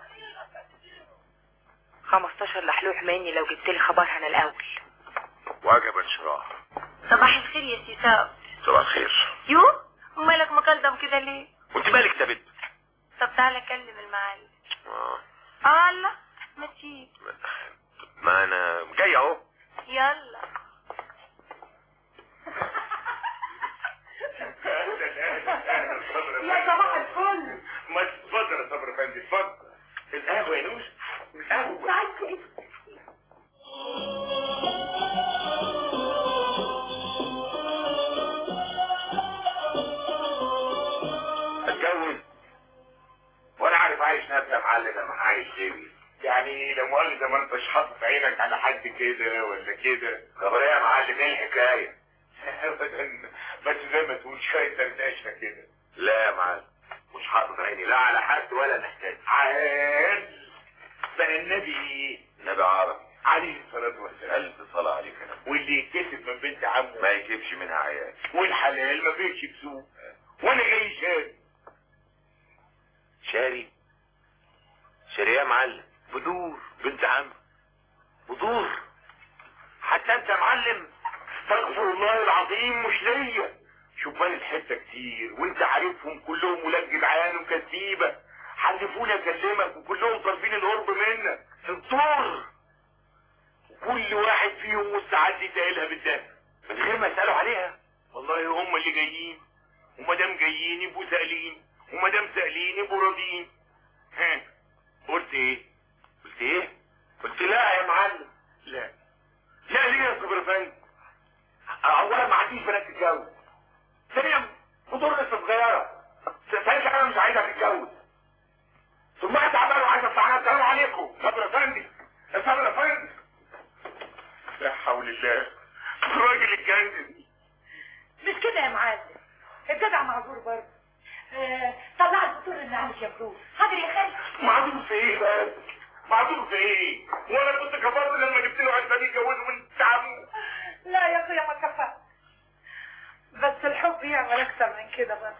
15 لحلوح مني لو جبت لي خبرها انا الاول. وجبا شراح. صباح الخير يا سي صابر. صباح الخير. يو مالك مكلدم كده ليه؟ وانت مالك تبت؟ طب تعالى كلم المعلم. الله ما تيجي. ما انا جاي اهو. يلا. يا صباح الفل. ما تتفضل يا صبري افندي، اتفضل. القهوه يا نوش، القهوه. اتجوز وانا عارف عايش نفسي يا معلم لما عايش غيري. يعني لا مؤاخذة ما انتش حاطط عينك على حد كده ولا كده. خبر ايه يا معلم؟ ايه الحكايه؟ بس زي ما تقول شويه دردشه كده. لا يا معلم مش حاطط عيني لا على حد ولا محتاج. عال بقى النبي عربي عليه الصلاه والسلام. الف صلاه عليك. واللي يكسب من بنت عمه ما يجيبش منها عيال، والحلال ما فيش بسوق. وانا جاي شاري ايه يا معلم؟ بدور بنت عم. بدور حتى انت يا معلم؟ استغفر الله العظيم مش ليا. شبان الحته كتير وانت عارفهم كلهم ولاد جدعان وكذيبه، حلفوني اكلمك وكلهم طالبين القرب منك. الدور كل واحد فيهم مستعد يتقلها بالدم من غير ما يسالوا عليها. والله هم اللي جايين، وما دام جايين يبقوا سائلين، وما دام سائلين يبقوا راضيين. ها قلت ايه؟ قلت لا يا معلم. لا لا حول الله، الراجل اتجنن. مش كده يا معلم، الجدع معذور برضه. طلع الدكتور اللي عندك يا بدور. حاضر يا خالد. معذور في ايه بقى؟ معذور في ايه؟ وانا كنت كفرت لما جبت له عشان يتجوزه من تعبه. لا يا اخويا ما كفاك، بس الحب يعمل اكتر من كده. بس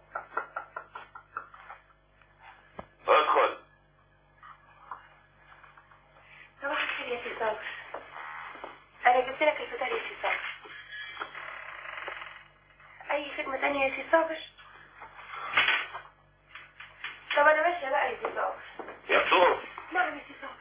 ادخل. صباح الخير يا سي صابر، انا جبت لك الفطار يا سي صابر. اي خدمة تانية يا سي صابر؟ طب انا ماشية بقى يا سي صابر. يا بدور. نعم يا سي صابر.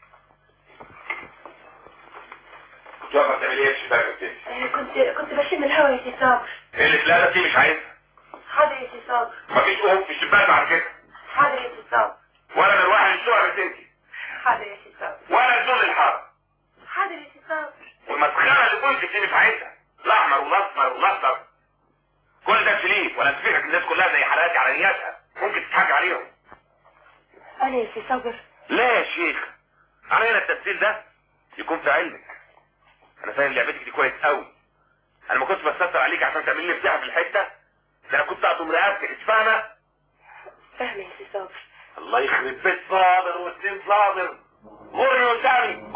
كنت واقفة بتعمل ايه في الشباك بتاعتي؟ كنت بشم الهوا يا سي صابر. ايه اللي لا دي مش عايزها. حاضر يا سي صابر. مفيش قهوة في الشباك بعد كده. حاضر يا سي صابر. ولا من واحد الشقة بتنتي. حاضر يا سي صابر. ولا نزول الحر. حاضر يا سي صابر. والمسخرة اللي كنت فيه مش عايزها. الاحمر والاصفر والاخضر. كل ده تشليك، ولا تفكرك الناس كلها زي حالاتي على نياتها ممكن تضحك عليهم. انا يا سي صابر. لا يا شيخ، علينا التمثيل ده يكون في علمك. انا فاهم لعبتك دي كويس قوي. انا ما كنتش بستر عليك عشان تعمل لي بتاع في الحته ده، انا كنت اقطم رقبتك. انت فاهمه؟ فاهمه يا سي صابر. الله يخرب بيت صابر وسنين صابر. مرني قدامي.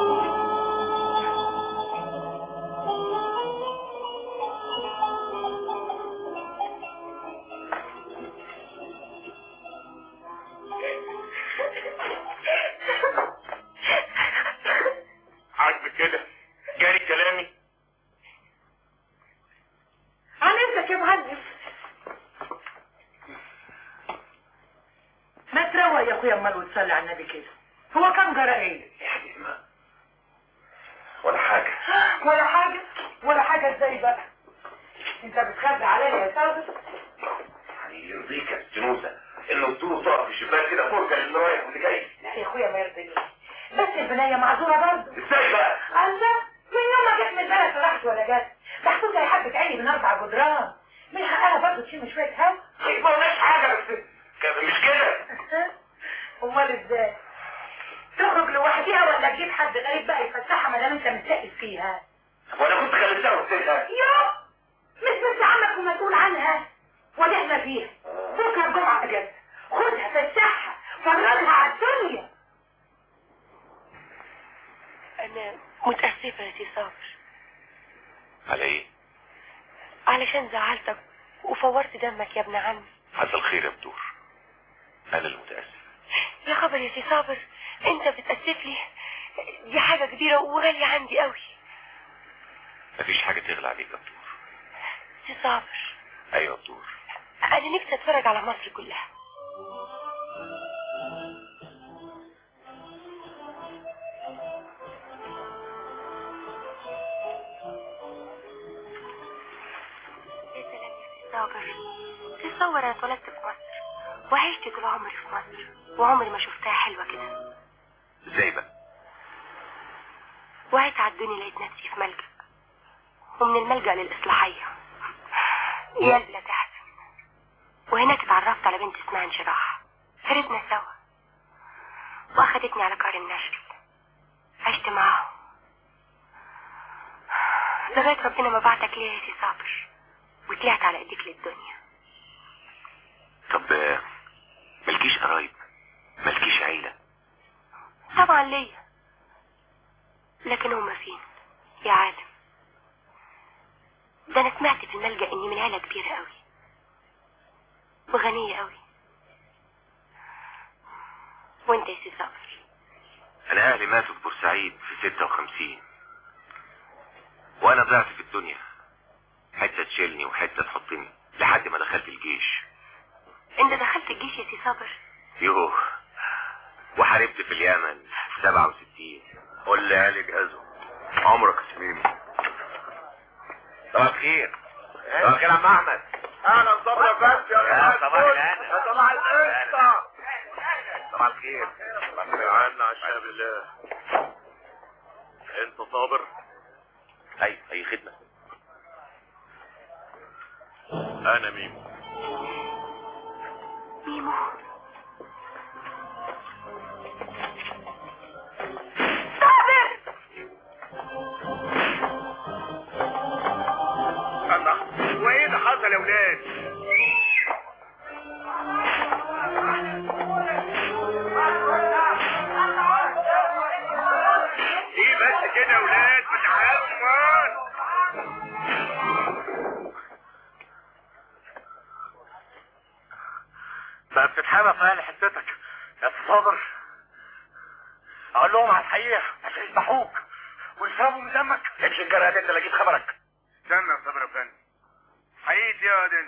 عاجبك كده؟ جاري كلامي؟ علمتك يا معلم. ما تروق يا اخويا امال وتصلي على النبي كده. هو كان جرى ايه؟ يا حبيبي ولا حاجه. ولا حاجه؟ ولا حاجه ازاي بقى؟ انت بتخبي عليا يا صابر؟ يعني يرضيك يا استنوسه انه الطول تقف في الشباك كده فرجه للي رايح واللي جاي؟ لا يا اخويا ما يرضينيش، بس البنيه معذوره برضه. ازاي بقى؟ الله، من يوم ما جت من البلد لا راحت ولا جت، محطوطه زي حبه عيني من 4 جدران، من حقها برضه تشم شويه هوا. ما قلناش حاجه بس مش كده. امال ازاي؟ تخرج لوحديها ولا تجيب حد غريب بقى يفتحها ما دام انت متسقف فيها؟ وانا كنت خليتها وسيبها. يوه، مش بنت عمك ومسؤول عنها ولا احنا فيها. بكره الجمعه اجازه، خدها فسحها فرجها على الدنيا. انا متاسفه يا سي صابر. على ايه؟ علشان زعلتك وفورت دمك يا ابن عمي. حصل خير يا بدور، انا المتاسف. يا خبر يا سي صابر، انت بتاسف لي؟ دي حاجه كبيره وغاليه عندي قوي. مفيش حاجه تغلى عليك يا بدور. سي صابر. ايوه يا بدور. انا نفسي اتفرج على مصر كلها. يا سلام يا سي صابر، تصور انا اتولدت في مصر وعشت طول عمري في مصر وعمري ما شفتها حلوه كده. ازاي بقى؟ وعيت على الدنيا لقيت نفسي في ملجأ، ومن الملجأ للإصلاحية يا لا تحزن. وهناك اتعرفت على بنت اسمها انشراح، هربنا سوا واخدتني على كار النشل، عشت معاهم لغاية ربنا ما بعتك ليا يا سي صابر وطلعت على ايديك للدنيا. طب ملكيش قرايب؟ ملكيش عيلة؟ طبعا ليا، لكن هما فين يا عالم؟ ده انا سمعت في الملجأ اني من عيلة كبيرة قوي وغنية قوي. وانت يا سي صابر؟ انا اهلي ماتوا في بورسعيد في 56 وانا ضعت في الدنيا، حتة تشيلني وحتة تحطني لحد ما دخلت الجيش. انت دخلت الجيش يا سي صابر؟ يوه، وحاربت في اليمن في 67. قول لي علي جهازه. عمرك يا سميمي. صباح الخير. صباح الخير يا عم احمد. اهلا صبرا بس يا صباح الهنا. يا صباح القشطه. صباح الخير. عنا عشان بالله. انت صابر؟ اي خدمه. انا ميمو. ميمو؟ صابر! حصل يا ولاد؟ ايه بس كده يا ولاد؟ بتعالوا مان. بقى بتتحامى في اهل حتتك يا صابر. اقول لهم على الحقيقه عشان يذبحوك ويشربوا من دمك. امشي الجرأة انت اللي اجيب خبرك. استنى يا صابر يا فندم. حقيقي يا دين.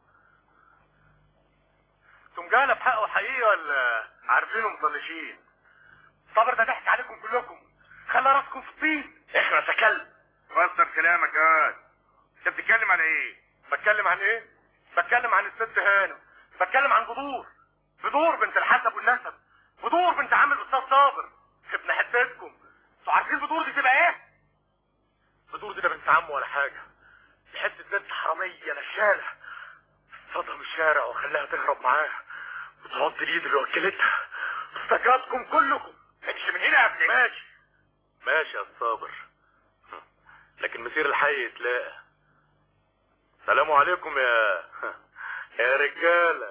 انتم جاهله بحقه حقيقي ولا عارفينه مطنشين؟ صابر ده ضحك عليكم كلكم، خلى راسكم في الطين. اخرس يا كلب. فسر كلامك يا واد. انت بتتكلم عن ايه؟ بتكلم عن ايه؟ بتكلم عن الست هانم، بتكلم عن بدور بنت الحسب والنسب، بدور بنت عم الاستاذ صابر ابن حتتكم. انتوا عارفين بدور دي تبقى ايه؟ بدور دي ده بنت عمه ولا حاجه، دي حته بنت حراميه نشاله صدها من الشارع وخلاها تهرب معاه وتعض اليد اللي وكلتها. افتكرتكم كلكم. امشي من هنا يا ابني. ماشي يا صابر، لكن مسير الحي يتلاقى. سلام عليكم يا رجاله.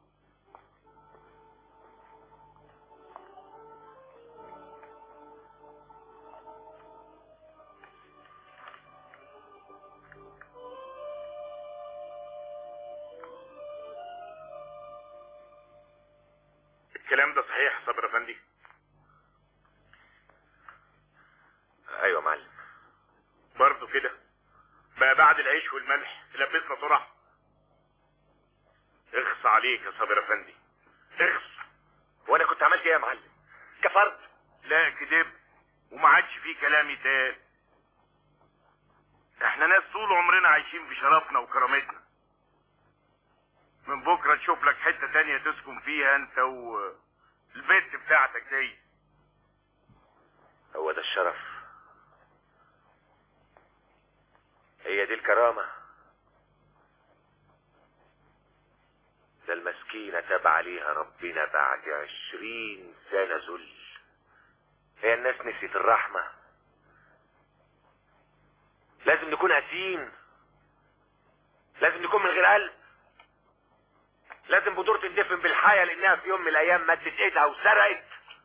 الكلام ده صحيح يا صابر افندي؟ ايوه يا معلم. برضه كده بقى بعد العيش والملح تلبسنا سرعه؟ اخص عليك يا صابر افندي، اخص. وانا كنت عملت ايه يا معلم؟ كفرت؟ لا كدب، وما عادش فيه كلام يتقال. احنا ناس طول عمرنا عايشين بشرفنا وكرامتنا. من بكره نشوف لك حته تانية تسكن فيها انت والبنت بتاعتك دي. هو ده الشرف؟ هي دي الكرامة؟ ده المسكينة تاب عليها ربنا بعد 20 سنة ذل. هي الناس نسيت الرحمة؟ لازم نكون قاسيين؟ لازم نكون من غير قلب؟ لازم بدور تندفن بالحياة لانها في يوم من الايام مدت ايدها وسرقت؟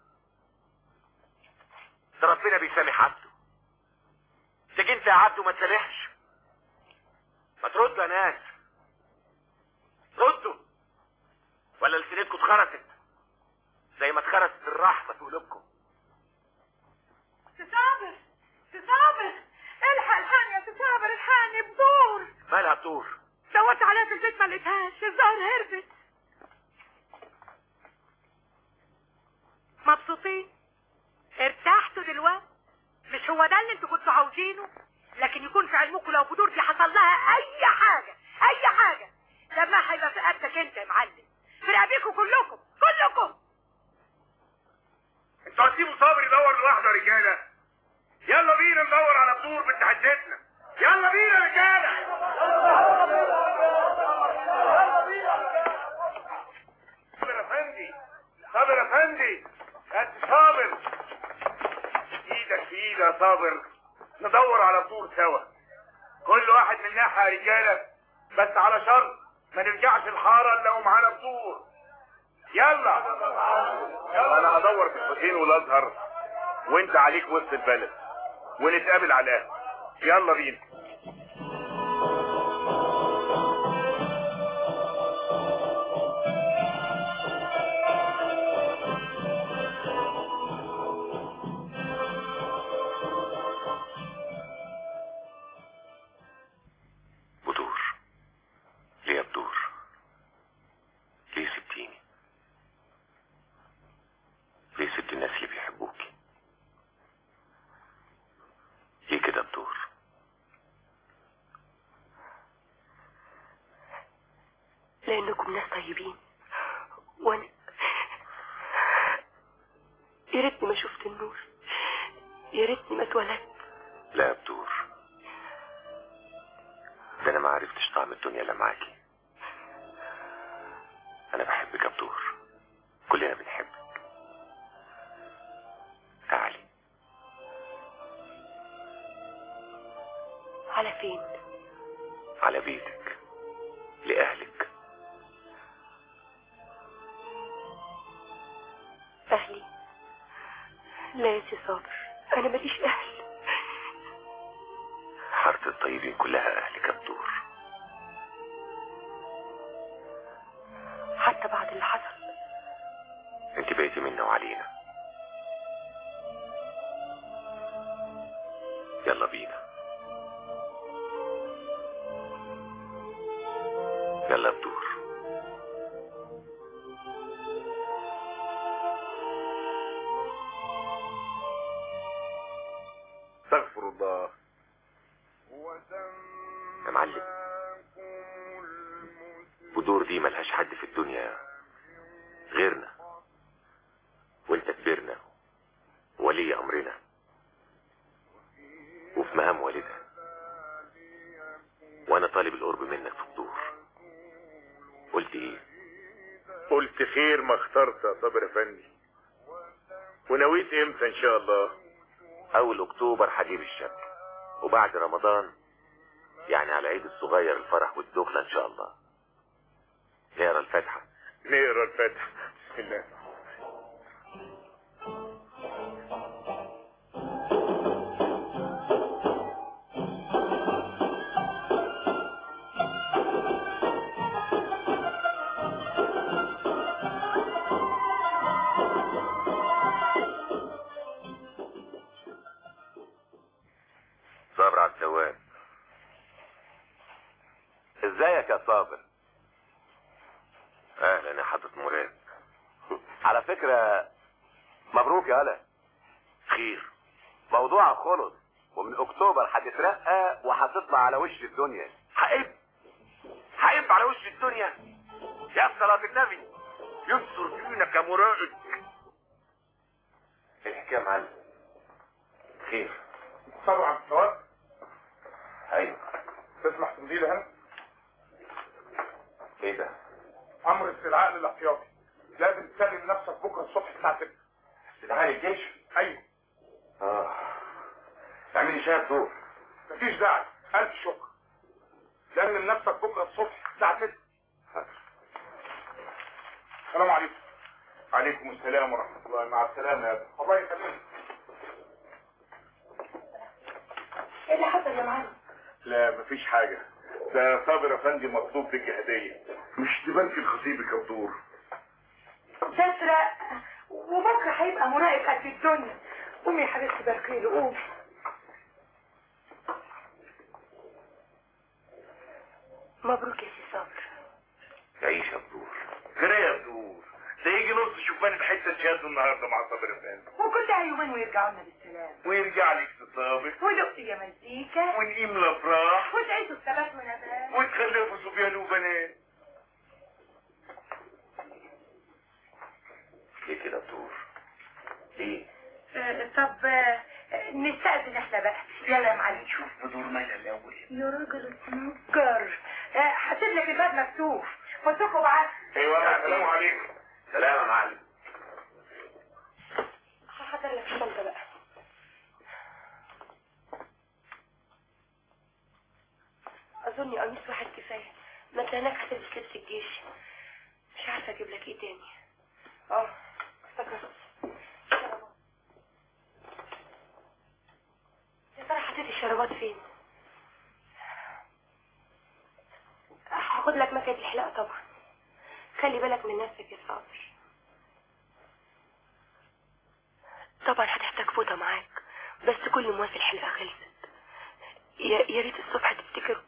ده ربنا بيسامح عبده. تيجي انت يا عبده ما تسامحش؟ ما تردوا يا ناس، ردوا، ولا لسنتكم اتخرطت زي ما اتخرطت الرحمة في قلوبكم. تصابر الحقني يا تصابر، الحقني بدور. مالها بدور؟ دورت عليها في البيت ما لقيتهاش، الظاهر هربت. مبسوطين؟ ارتحتوا دلوقتي؟ مش هو ده اللي انتوا كنتوا عاوزينه؟ لكن يكون في علمكم لو بدور دي حصل لها اي حاجه لما هيبقى في رقبتك انت يا معلم، في رقبتكم كلكم. انتوا هتسيبوا صابر يدور لوحده يا رجاله؟ يلا بينا ندور على بدور بنت حجتنا. يلا بينا يا رجاله. صابر يا فندي انت صابر، ايدك في ايدي يا صابر، ندور على بدور سوا، كل واحد من ناحيه يا رجاله، بس على شرط ما نرجعش الحاره الا ومعانا بدور. يلا انا هدور في الحسين والازهر وانت عليك وسط البلد، ونتقابل على القهوه. يلا بينا. لانكم ناس طيبين، وانا يا ريتني ما شفت النور، يا ريتني ما اتولدت. لا يا بدور، ده انا ما عرفتش طعم الدنيا الا معاكي. انا بحبك يا بدور، كلنا بنحبك. تعالي. على فين؟ على بيتك لا يا سي صابر، انا ماليش اهل. حارة الطيبين كلها اهلك يا بدور. حتى بعد اللي حصل انت بقيتي منا وعلينا. يلا بينا، يلا بدور. استغفر الله. يا معلم، بدور دي ملهاش حد في الدنيا غيرنا، وانت كبرنا ولي امرنا وفي مهام والدها، وانا طالب القرب منك في بدور. قلت ايه؟ قلت خير ما اخترت يا صابر افندي. ونويت امتى ان شاء الله؟ اول اكتوبر هجيب الشبكة، وبعد رمضان يعني على العيد الصغير الفرح والدخلة ان شاء الله. نقرا الفاتحة. نقرا الفاتحة. بسم الله. صابر على الدوام. ازيك يا صابر؟ اهلا يا حضرة مراد. على فكرة مبروك يا هلا. خير؟ موضوعك خلص، ومن اكتوبر هتترقى وهتطلع على وش الدنيا. هقب على وش الدنيا يا صلاة النبي. ينصر دينك يا مرائد. الحكاية يا معلم خير؟ صبروا على الثواب. ايوه. تسمح تمضي لي هنا؟ ايه ده؟ امر استدعاء للاحتياطي. لازم تسلم نفسك بكره الصبح الساعه 6. استدعاء للجيش؟ ايوه. اعملي شاي دور. مفيش داعي، الف شكر. سلم نفسك بكره الصبح الساعه 6. السلام عليكم. عليكم السلام ورحمه الله. مع السلامه يا ابني. الله يسلمك. ايه اللي حصل يا معلم؟ لا مفيش حاجه. ده صابر افندي مطلوب لك هديه. مش تبانك الخطيب يا بدور. تسرق وبكره هيبقى مراقب قد الدنيا. قومي يا حبيبتي باركيله قومي. مبروك يا سي صابر. تعيش يا بدور. خير يا بدور. ده يجي نص شوفان بحته شهاده النهارده مع صابر افندي. وكلها يومين ويرجعوا لنا بالسلام. ويرجع لك صابر. ودقتي يا مزيكا. ونقيم الافراح. وتعيشوا الثبات منابات. وتخلفوا صبيان وبنات. ليه كده بدور؟ ليه؟ طب نستأذن احنا بقى. يلا يا معلم. شوف بدور مالها الاول. يا راجل اتنكر. هسيب لك الباب مفتوح. فوتكوا بعد. ايوه السلام عليكم. سلام يا معلم. هحضر لك الشنطه بقى. اظن قميص واحد كفايه. ما انت هناك هتلبس لبس الجيش. مش عارفه اجيب لك ايه تاني. افتكرت. يا ترى حطيت الشرابات فين؟ هاخد لك مكنه الحلاقه طبعا. خلي بالك من نفسك يا صابر. طبعا هتحتاج فوطه معاك، بس كل مواسي الحلاقه خلصت. يا ريت الصبح تفتكر.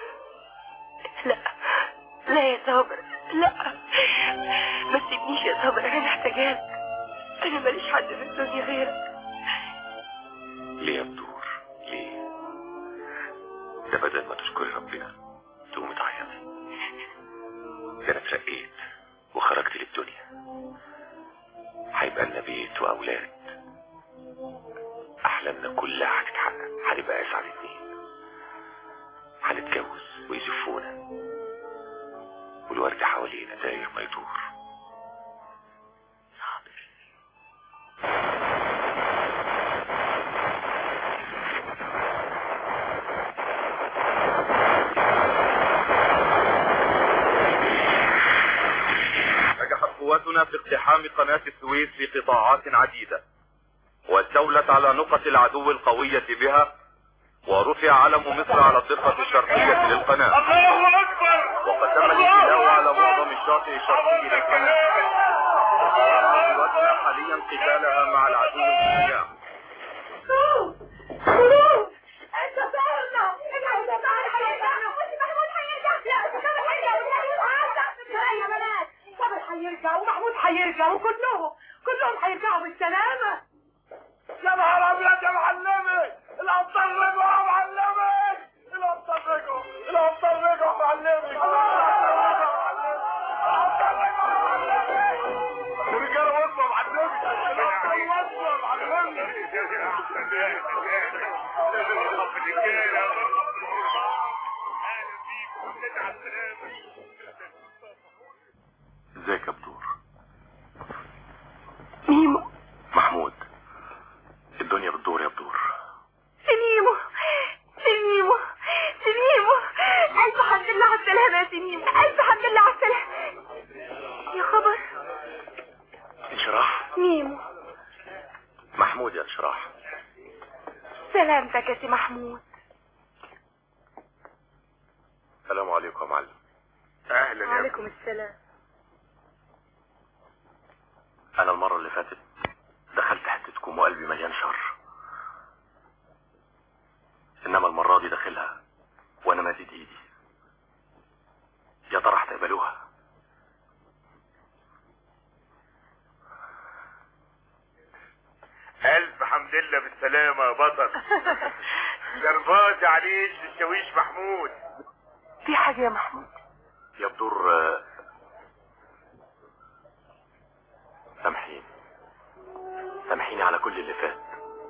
لا يا صابر، لا ما تسيبنيش يا صابر. انا محتاجاك. انا ماليش حد في الدنيا غيرك. ليه يا بدور؟ ليه؟ ده بدل ما تشكري ربنا تقومي تعيطي. ده انا اترقيت وخرجت للدنيا. هيبقى لنا بيت واولاد. احلامنا كلها هتتحقق. هنبقى اسعد اتنين. هنتجوز ويزفونا والورد حوالينا داير ما يدور. صابر. نجحت قواتنا في اقتحام قناة السويس في قطاعات عديدة، واستولت على نقط العدو القوية بها، ورفع علم مصر على الضفة الشرقية للقناة. الله أكبر. وقد تم الاستيلاء على معظم الشاطئ الشرقي للقناة. وجه حاليا قتالها مع العدو الشجاع. هيرجع ومحمود هيرجع وكلهم هيرجعوا بالسلامة. يا نهار أبيض يا معلمي، الأبطال رجعوا يا معلمي، الأبطال رجعوا يا معلمي. الرجالة واصلة يا معلمي، الأبطال واصلة يا معلمي. ازيك يا بدور؟ ميمو. محمود، الدنيا بتدور يا بدور. سميمو ألف حمد لله على السلامة يا سميمو، ألف حمد لله على السلامة. يا خبر. انشراح. ميمو. محمود يا انشراح. سلامتك يا سي محمود. السلام عليكم يا معلم. اهلا يا وعليكم السلام. انا المرة اللي فاتت دخلت حتتكم وقلبي مليان شر، انما المرة دي داخلها وانا مديد ايدي. يا ترى هتقبلوها؟ الف حمد لله بالسلامة يا بطل. جرباتي عليك للشاويش محمود. في حاجة يا محمود؟ يا بدور سامحيني على كل اللي فات.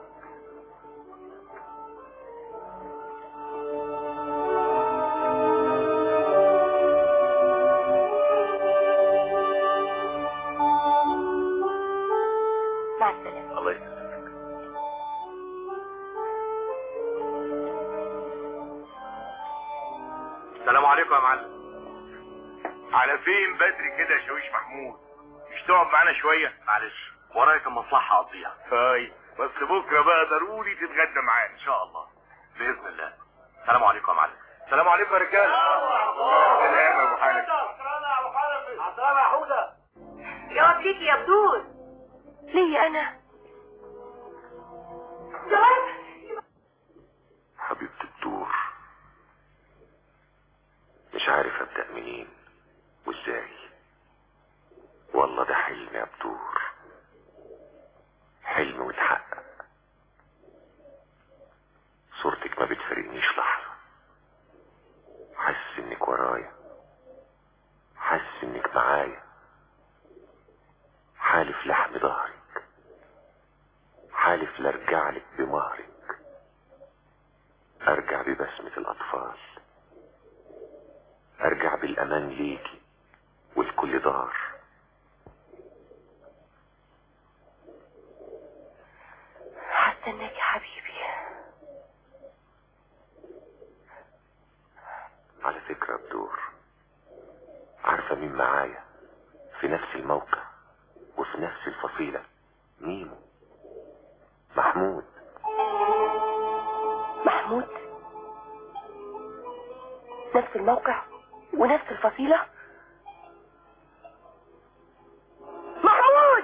مع السلامة. الله يسلمك. السلام عليكم يا معلم. على فين بدري كده يا شاويش محمود؟ مش تقعد معانا شوية؟ معلش ورايا كم مصلحة اقضيها. طيب بس بكرة بقى ضروري تتغدى معانا ان شاء الله. بإذن الله. السلام عليكم يا معلم. السلام عليكم يا رجالة. سلام يا ابو حنفي. عطرانة يا حودة. يا وديك يا بدور. ليه انا؟ حبيبة الدور، مش عارف ابدأ منين وازاي. والله ده حلم يا بدور، حلم واتحقق. صورتك ما بتفارقنيش لحظة. حاسس انك ورايا، حاسس انك معايا. حالف لحم ظهرك، حالف لارجع لك بمهرك. ارجع ببسمة الاطفال، ارجع بالامان ليكي والكل دار. هستناك يا حبيبي. على فكرة يا بدور، عارفة مين معايا في نفس الموقع وفي نفس الفصيلة؟ ميمو. محمود. محمود نفس الموقع ونفس الفصيلة. محمود.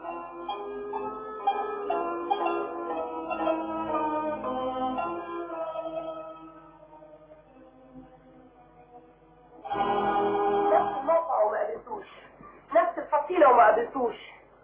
نفس الموقع وما قابلتوش، نفس الفصيلة وما قابلتوش.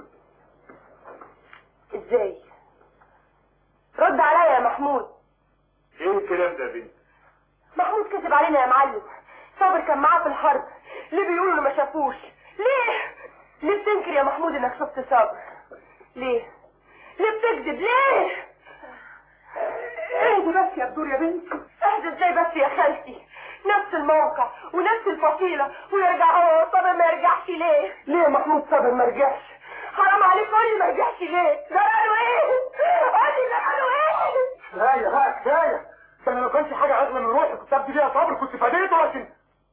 ازاي؟ رد عليا يا محمود. ايه الكلام ده يا بنت؟ محمود كذب علينا يا معلم. صابر كان معاه في الحرب. ليه بيقولوا انه ما شافوش؟ ليه بتنكر يا محمود انك شفت صابر؟ ليه بتكذب؟ ليه؟ اهدي بس يا بدور يا بنتي. اهدي ازاي بس يا خالتي؟ نفس الموقع ونفس الفصيلة ويرجع هو صابر ما يرجعش ليه؟ ليه محمود صابر ما رجعش؟ حرام عليك قولي ما رجعش ليه؟ جراله ايه؟ قولي جراله ايه؟ كفاية بقى كفاية. ده انا لو كانش حاجة اغلى من روحي كنت ابدي بيها صبر كنت فديته. لكن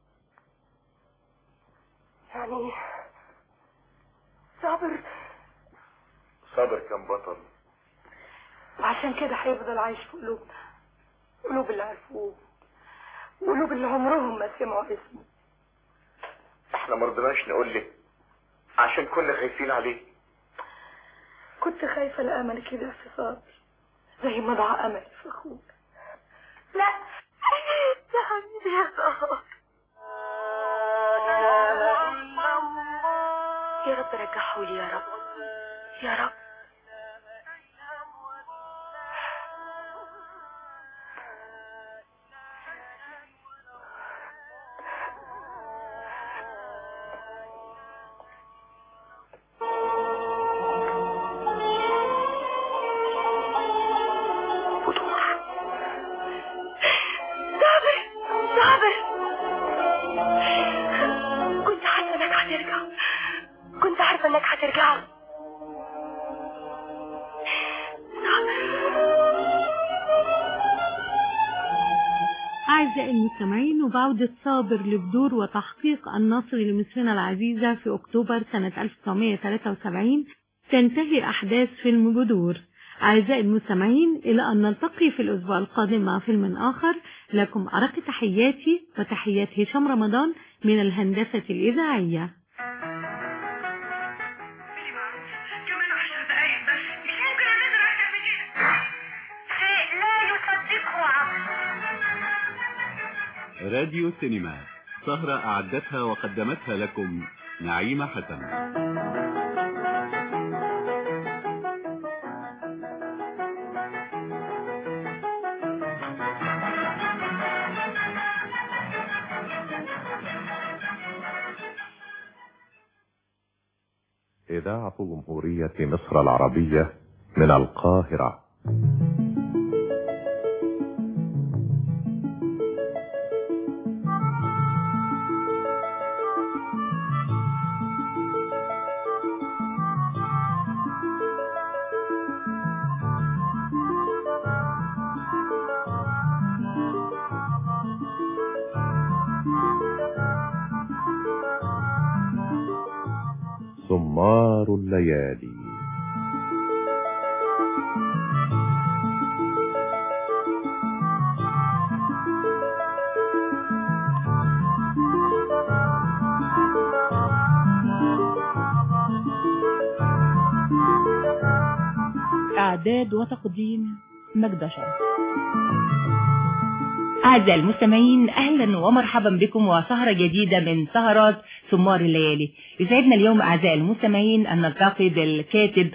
يعني صابر كان بطل وعشان كده هيفضل عايش في قلوبنا، قلوب اللي عرفوه وقلوب اللي عمرهم ما سمعوا اسمه. احنا مرضناش نقول لك عشان كنا خايفين عليه. كنت خايفة لأمل كده في صابر زي ما ضاع أملي في أخوك. لا يا حبيبي يا طهر، يا رب رجعهولي يا رب يا رب. كنت عارفة انك هترجع. أعزائي المستمعين، وبعودة صابر لبدور وتحقيق النصر لمصرنا العزيزة في أكتوبر سنة 1973 تنتهي أحداث فيلم بدور. أعزائي المستمعين، إلى أن نلتقي في الأسبوع القادم مع فيلم آخر، لكم أرق تحياتي وتحيات هشام رمضان من الهندسة الإذاعية. راديو سينما، سهرة أعدتها وقدمتها لكم نعيمة حسن. إذاعة جمهورية مصر العربية من القاهرة. سمار الليالي. إعداد وتقديم مجدة شرف. أعزائي المستمعين، أهلا ومرحبا بكم وسهرة جديدة من سهرات سمار الليالي. يسعدنا اليوم أعزائي المستمعين أن نلتقي بالكاتب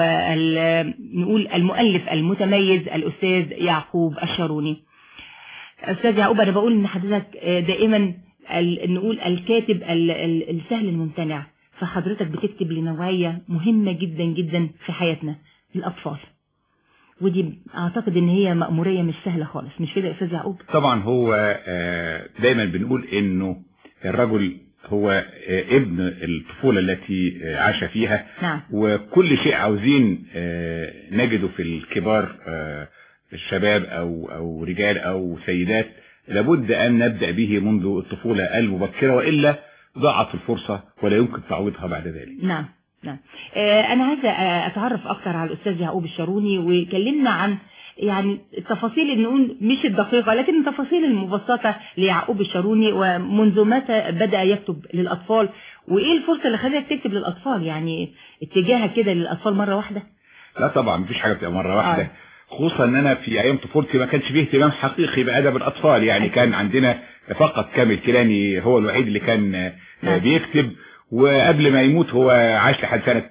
ونقول المؤلف المتميز الأستاذ يعقوب الشاروني. أستاذ يعقوب، أنا بقول إن حضرتك دائما نقول الكاتب السهل الممتنع، فحضرتك بتكتب لنوعية مهمة جدا جدا في حياتنا، الأطفال، ودي اعتقد ان هي مأمورية مش سهلة خالص، مش كده يا استاذ يعقوب؟ طبعا هو دايما بنقول انه الرجل هو ابن الطفولة التي عاش فيها. نعم. وكل شيء عاوزين نجده في الكبار، الشباب او رجال او سيدات، لابد ان نبدأ به منذ الطفولة المبكرة، وإلا ضاعت الفرصة ولا يمكن تعويضها بعد ذلك. نعم. نعم. أنا عايزة أتعرف أكتر على الأستاذ يعقوب الشاروني، وكلمنا عن يعني التفاصيل اللي نقول مش الدقيقة لكن التفاصيل المبسطة ليعقوب الشاروني، ومنذ متى بدأ يكتب للأطفال، وإيه الفرصة اللي خلتك تكتب للأطفال؟ يعني اتجاهك كده للأطفال مرة واحدة؟ لا طبعا مفيش حاجة بتبقى مرة واحدة. خصوصا ان انا في ايام طفولتي ما كانش فيه اهتمام حقيقي بادب الاطفال، يعني كان عندنا فقط كامل كيلاني هو الوحيد اللي كان بيكتب، وقبل ما يموت هو عاش لحد سنة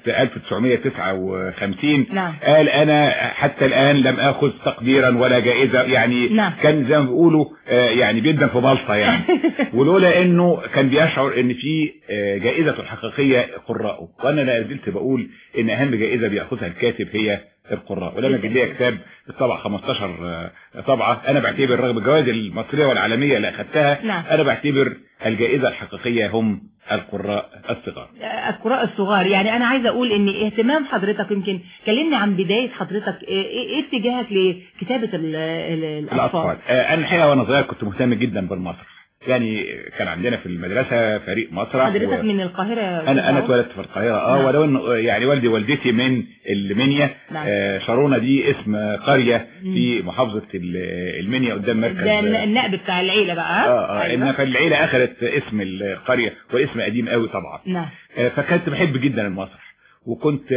1959. نعم. قال انا حتى الان لم اخذ تقديرا ولا جائزة، يعني نعم. كان زي ما بيقولوا يعني بيدن في بلطة يعني. ولولا انه كان بيشعر ان في جائزة الحقيقية قراءه، وانا لا زلت بقول ان اهم جائزة بياخذها الكاتب هي القراء. ولما جد لي كتاب الطبع 15 طبعة، انا بعتبر رغم الجوائز المصرية والعالمية اللي اخذتها، نعم. انا بعتبر الجائزة الحقيقية هم القراء الصغار. القراء الصغار، يعني انا عايزه اقول ان اهتمام حضرتك، يمكن كلمني عن بدايه حضرتك، ايه اتجاهك لكتابه الاطفال؟ انا الحقيقه وانا صغير كنت مهتم جدا بالمسرح، يعني كان عندنا في المدرسة فريق مسرح. حضرتك من القاهرة؟ انا اتولدت في القاهرة ولو انه يعني والدي والدتي من المنيا. شارونة دي اسم قرية في محافظة المنيا قدام مركز ده النقب بتاع العيلة بقى. أيوة. ان العيلة اخذت اسم القرية واسم قديم قوي طبعا. نعم. فكنت بحب جدا المسرح، وكنت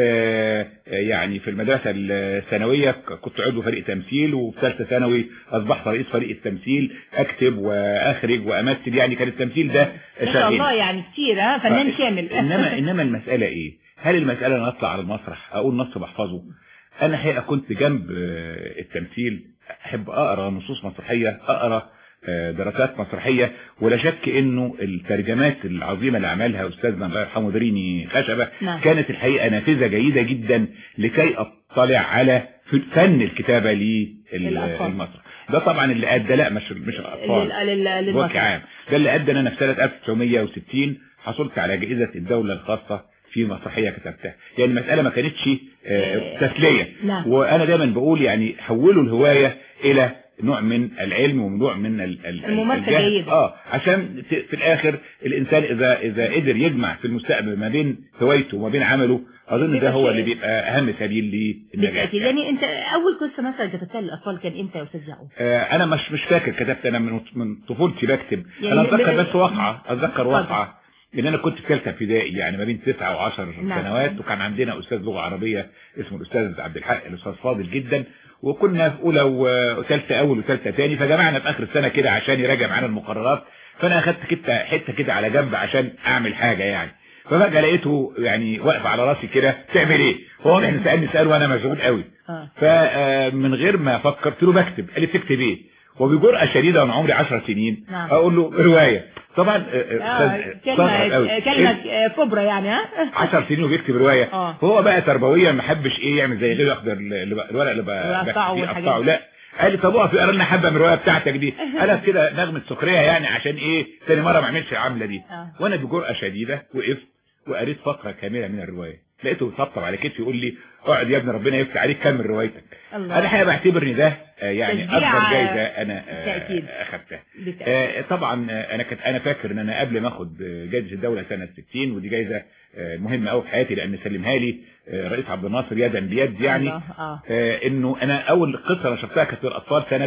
يعني في المدرسة الثانوية كنت عضو فريق تمثيل، وفي ثالثة ثانوي أصبحت رئيس فريق التمثيل، أكتب وأخرج وأمثل. يعني كان التمثيل ده ما شاء الله يعني كتير فنان شامل. إنما المسألة إيه؟ هل المسألة أن أطلع على المسرح أقول نص بحفظه؟ أنا حقيقة كنت جنب التمثيل أحب أقرأ نصوص مسرحية، أقرأ دراسات مسرحية، ولا شك انه الترجمات العظيمة اللي عملها استاذنا الله يرحمه دريني خشبة كانت الحقيقة نافذة جيدة جدا لكي اطلع على فن الكتابة للمسرح. ده طبعا اللي ادى، لا مش الاطفال بوجه عام، ده اللي ادى ان انا في سنة 1960 حصلت على جائزة الدولة الخاصة في مسرحية كتبتها. يعني المسألة ما كانتش تسلية. وانا دايما بقول يعني حولوا الهواية الى نوع من العلم ونوع من الممارسة جيدة. عشان في الاخر الانسان اذا قدر يجمع في المستقبل ما بين هوايته وما بين عمله، اظن ده هو اللي بيبقى اهم سبيل للنجاح. يعني انت اول قصة مثلا كتبتها للاطفال كان امتى يا استاذ يعقوب؟ انا مش فاكر كتبت، انا من طفولتي بكتب. يعني انا اتذكر بس واقعة ان انا كنت في ثالثه ابتدائي، يعني ما بين 9 و10 سنوات، وكان عندنا استاذ لغة عربية اسمه الاستاذ عبد الحق، الاستاذ فاضل جدا، وكنا في اولى وثالثه اول وثالثه ثاني، فجمعنا في اخر السنه كده عشان يراجع معانا المقررات، فانا اخدت حته كده على جنب عشان اعمل حاجه يعني. ففجاه لقيته يعني واقف على راسي كده، تعمل ايه؟ هو واضح ان سالني سؤال وانا مشغول قوي. فمن غير ما افكر قلت له بكتب. قال لي بتكتب ايه؟ وبجرأة شديدة وانا عمري 10 سنين اقول له رواية. طبعا كلمة كبرى يعني 10 سنين وبيكتب رواية. فهو بقى تربويا ما حبش ايه يعمل زي غيره، ياخد الورق اللي بقطعه لا، قال لي طب اقف اقرا لنا حبه من الروايه بتاعتك دي. انا كده نغمه سخريه يعني عشان ايه ثاني مره ما اعملش العمله دي. وانا بجرأة شديدة وقفت وقريت فقره كامله من الروايه، لقيته بيطبطب على كتفي يقول لي اقعد يا ابن ربنا يفتح عليك كمل روايتك. انا حقيقه بعتبر ان ده يعني اكبر جايزه انا اخذتها. طبعا انا فاكر ان انا قبل ما اخد جائزه الدوله سنه 60، ودي جائزه مهمه قوي في حياتي لان سلمها لي رئيس عبد الناصر يدا بيد يعني. انه انا اول قصه انا شفتها كانت للاطفال سنه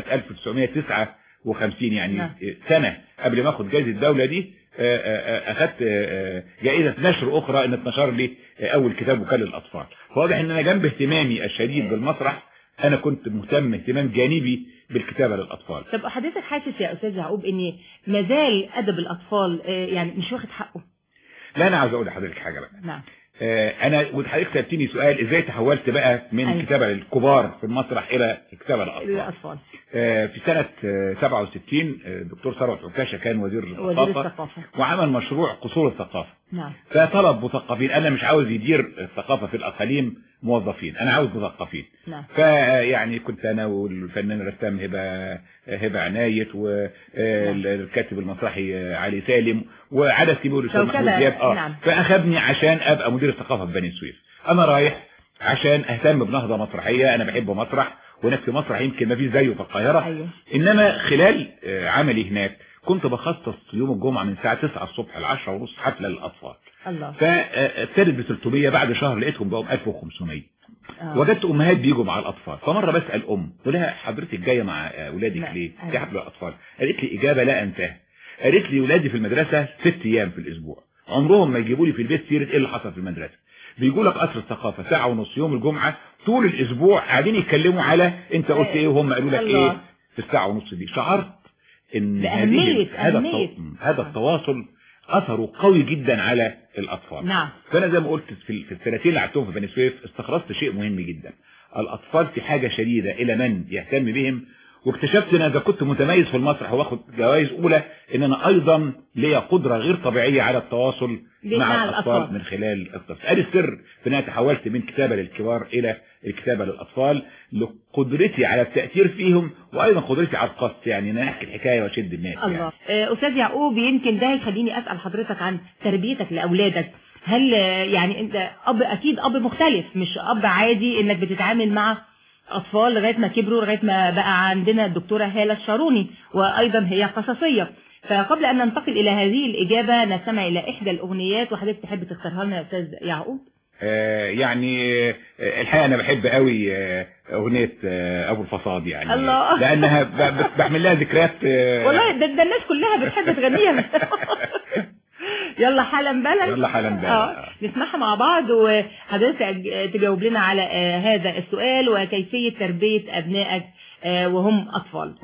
1959 يعني سنه قبل ما اخد جائزه الدوله دي. اخدت جائزة نشر اخرى ان اتنشر لي اول كتاب وكان للاطفال. فواضح ان انا جنب اهتمامي الشديد بالمسرح انا كنت مهتم اهتمام جانبي بالكتابة للاطفال. طب حضرتك حاسس يا استاذ يعقوب ان مازال ادب الاطفال يعني مش واخد حقه؟ لا انا عاوز اقول لحضرتك حاجة بقى. نعم. انا وحضرتك سألتني سؤال ازاي تحولت بقى من كتابة للكبار في المسرح الى كتابة للاطفال. في سنة 67 الدكتور ثروت عكاشة كان وزير الثقافة وعمل مشروع قصور الثقافة. نعم. فطلب مثقفين، انا مش عاوز يدير الثقافة في الاقاليم موظفين، انا عاوز مثقفين. نعم. فيعني كنت انا والفنان الرسام هبة عناية والكاتب المسرحي علي سالم وعدد كبير الاستاذ محمود زياب. نعم. فاخذني عشان ابقى مدير الثقافة في بني سويف. انا رايح عشان اهتم بنهضة مسرحية، انا بحب مسرح ونفسي مسرح يمكن ما فيش زيه في القاهرة. أيوه. انما خلال عملي هناك كنت بخصص يوم الجمعة من الساعة 9 الصبح ل 10 ونص حفلة للأطفال. الله. فابتدت ب 300 بعد شهر لقيتهم بقوا 1500. وجدت امهات بيجوا مع الاطفال، فمره بسال ولها حضرتك جايه مع اولادك ليه؟ دي حفله الاطفال. قالت لي اجابه لا انساها. قالت لي ولادي في المدرسه 6 ايام في الاسبوع، عمرهم ما يجيبوا لي في البيت سيره ايه اللي حصل في المدرسه. بيجوا لك قصر الثقافه ساعه ونص يوم الجمعه، طول الاسبوع قاعدين يتكلموا على انت قلت ايه وهم قالوا لك ايه في الساعه ونص دي. شعرت ان هذا التواصل اثره قوي جدا على الاطفال. نعم. فانا زي ما قلت في السنتين اللي قعدتهم في بني سويف استخلصت شيء مهم جدا. الاطفال في حاجه شديده الى من يهتم بهم، واكتشفت ان اذا كنت متميز في المسرح واخد جوائز اولى ان انا ايضا ليا قدره غير طبيعيه على التواصل مع الاطفال من خلال القصص. ادي السر في ان انا تحولت من كتابه للكبار الى الكتابه للاطفال، لقدرتي على التاثير فيهم وايضا قدرتي على القص، يعني ان احكي الحكايه واشد الناس. الله. يعني. استاذ يعقوب يمكن ده يخليني اسال حضرتك عن تربيتك لاولادك. هل يعني انت اكيد اب مختلف، مش اب عادي انك بتتعامل مع اطفال لغايه ما كبروا، لغايه ما بقى عندنا الدكتوره هاله الشاروني وايضا هي قصصيه. فقبل أن ننتقل إلى هذه الإجابة نستمع إلى إحدى الأغنيات وحضرتك تحب تختارها لنا يا أستاذ يعقوب. يعني الحقيقة أنا بحب قوي أغنية أبو الفصاد يعني الله. لأنها بحمل لها ذكريات والله ده الناس كلها بتحب تغنيها. يلا حالا بلا. يلا حالا بلا. نسمعها مع بعض وحضرتك تجاوب لنا على هذا السؤال وكيفية تربية أبنائك وهم أطفال.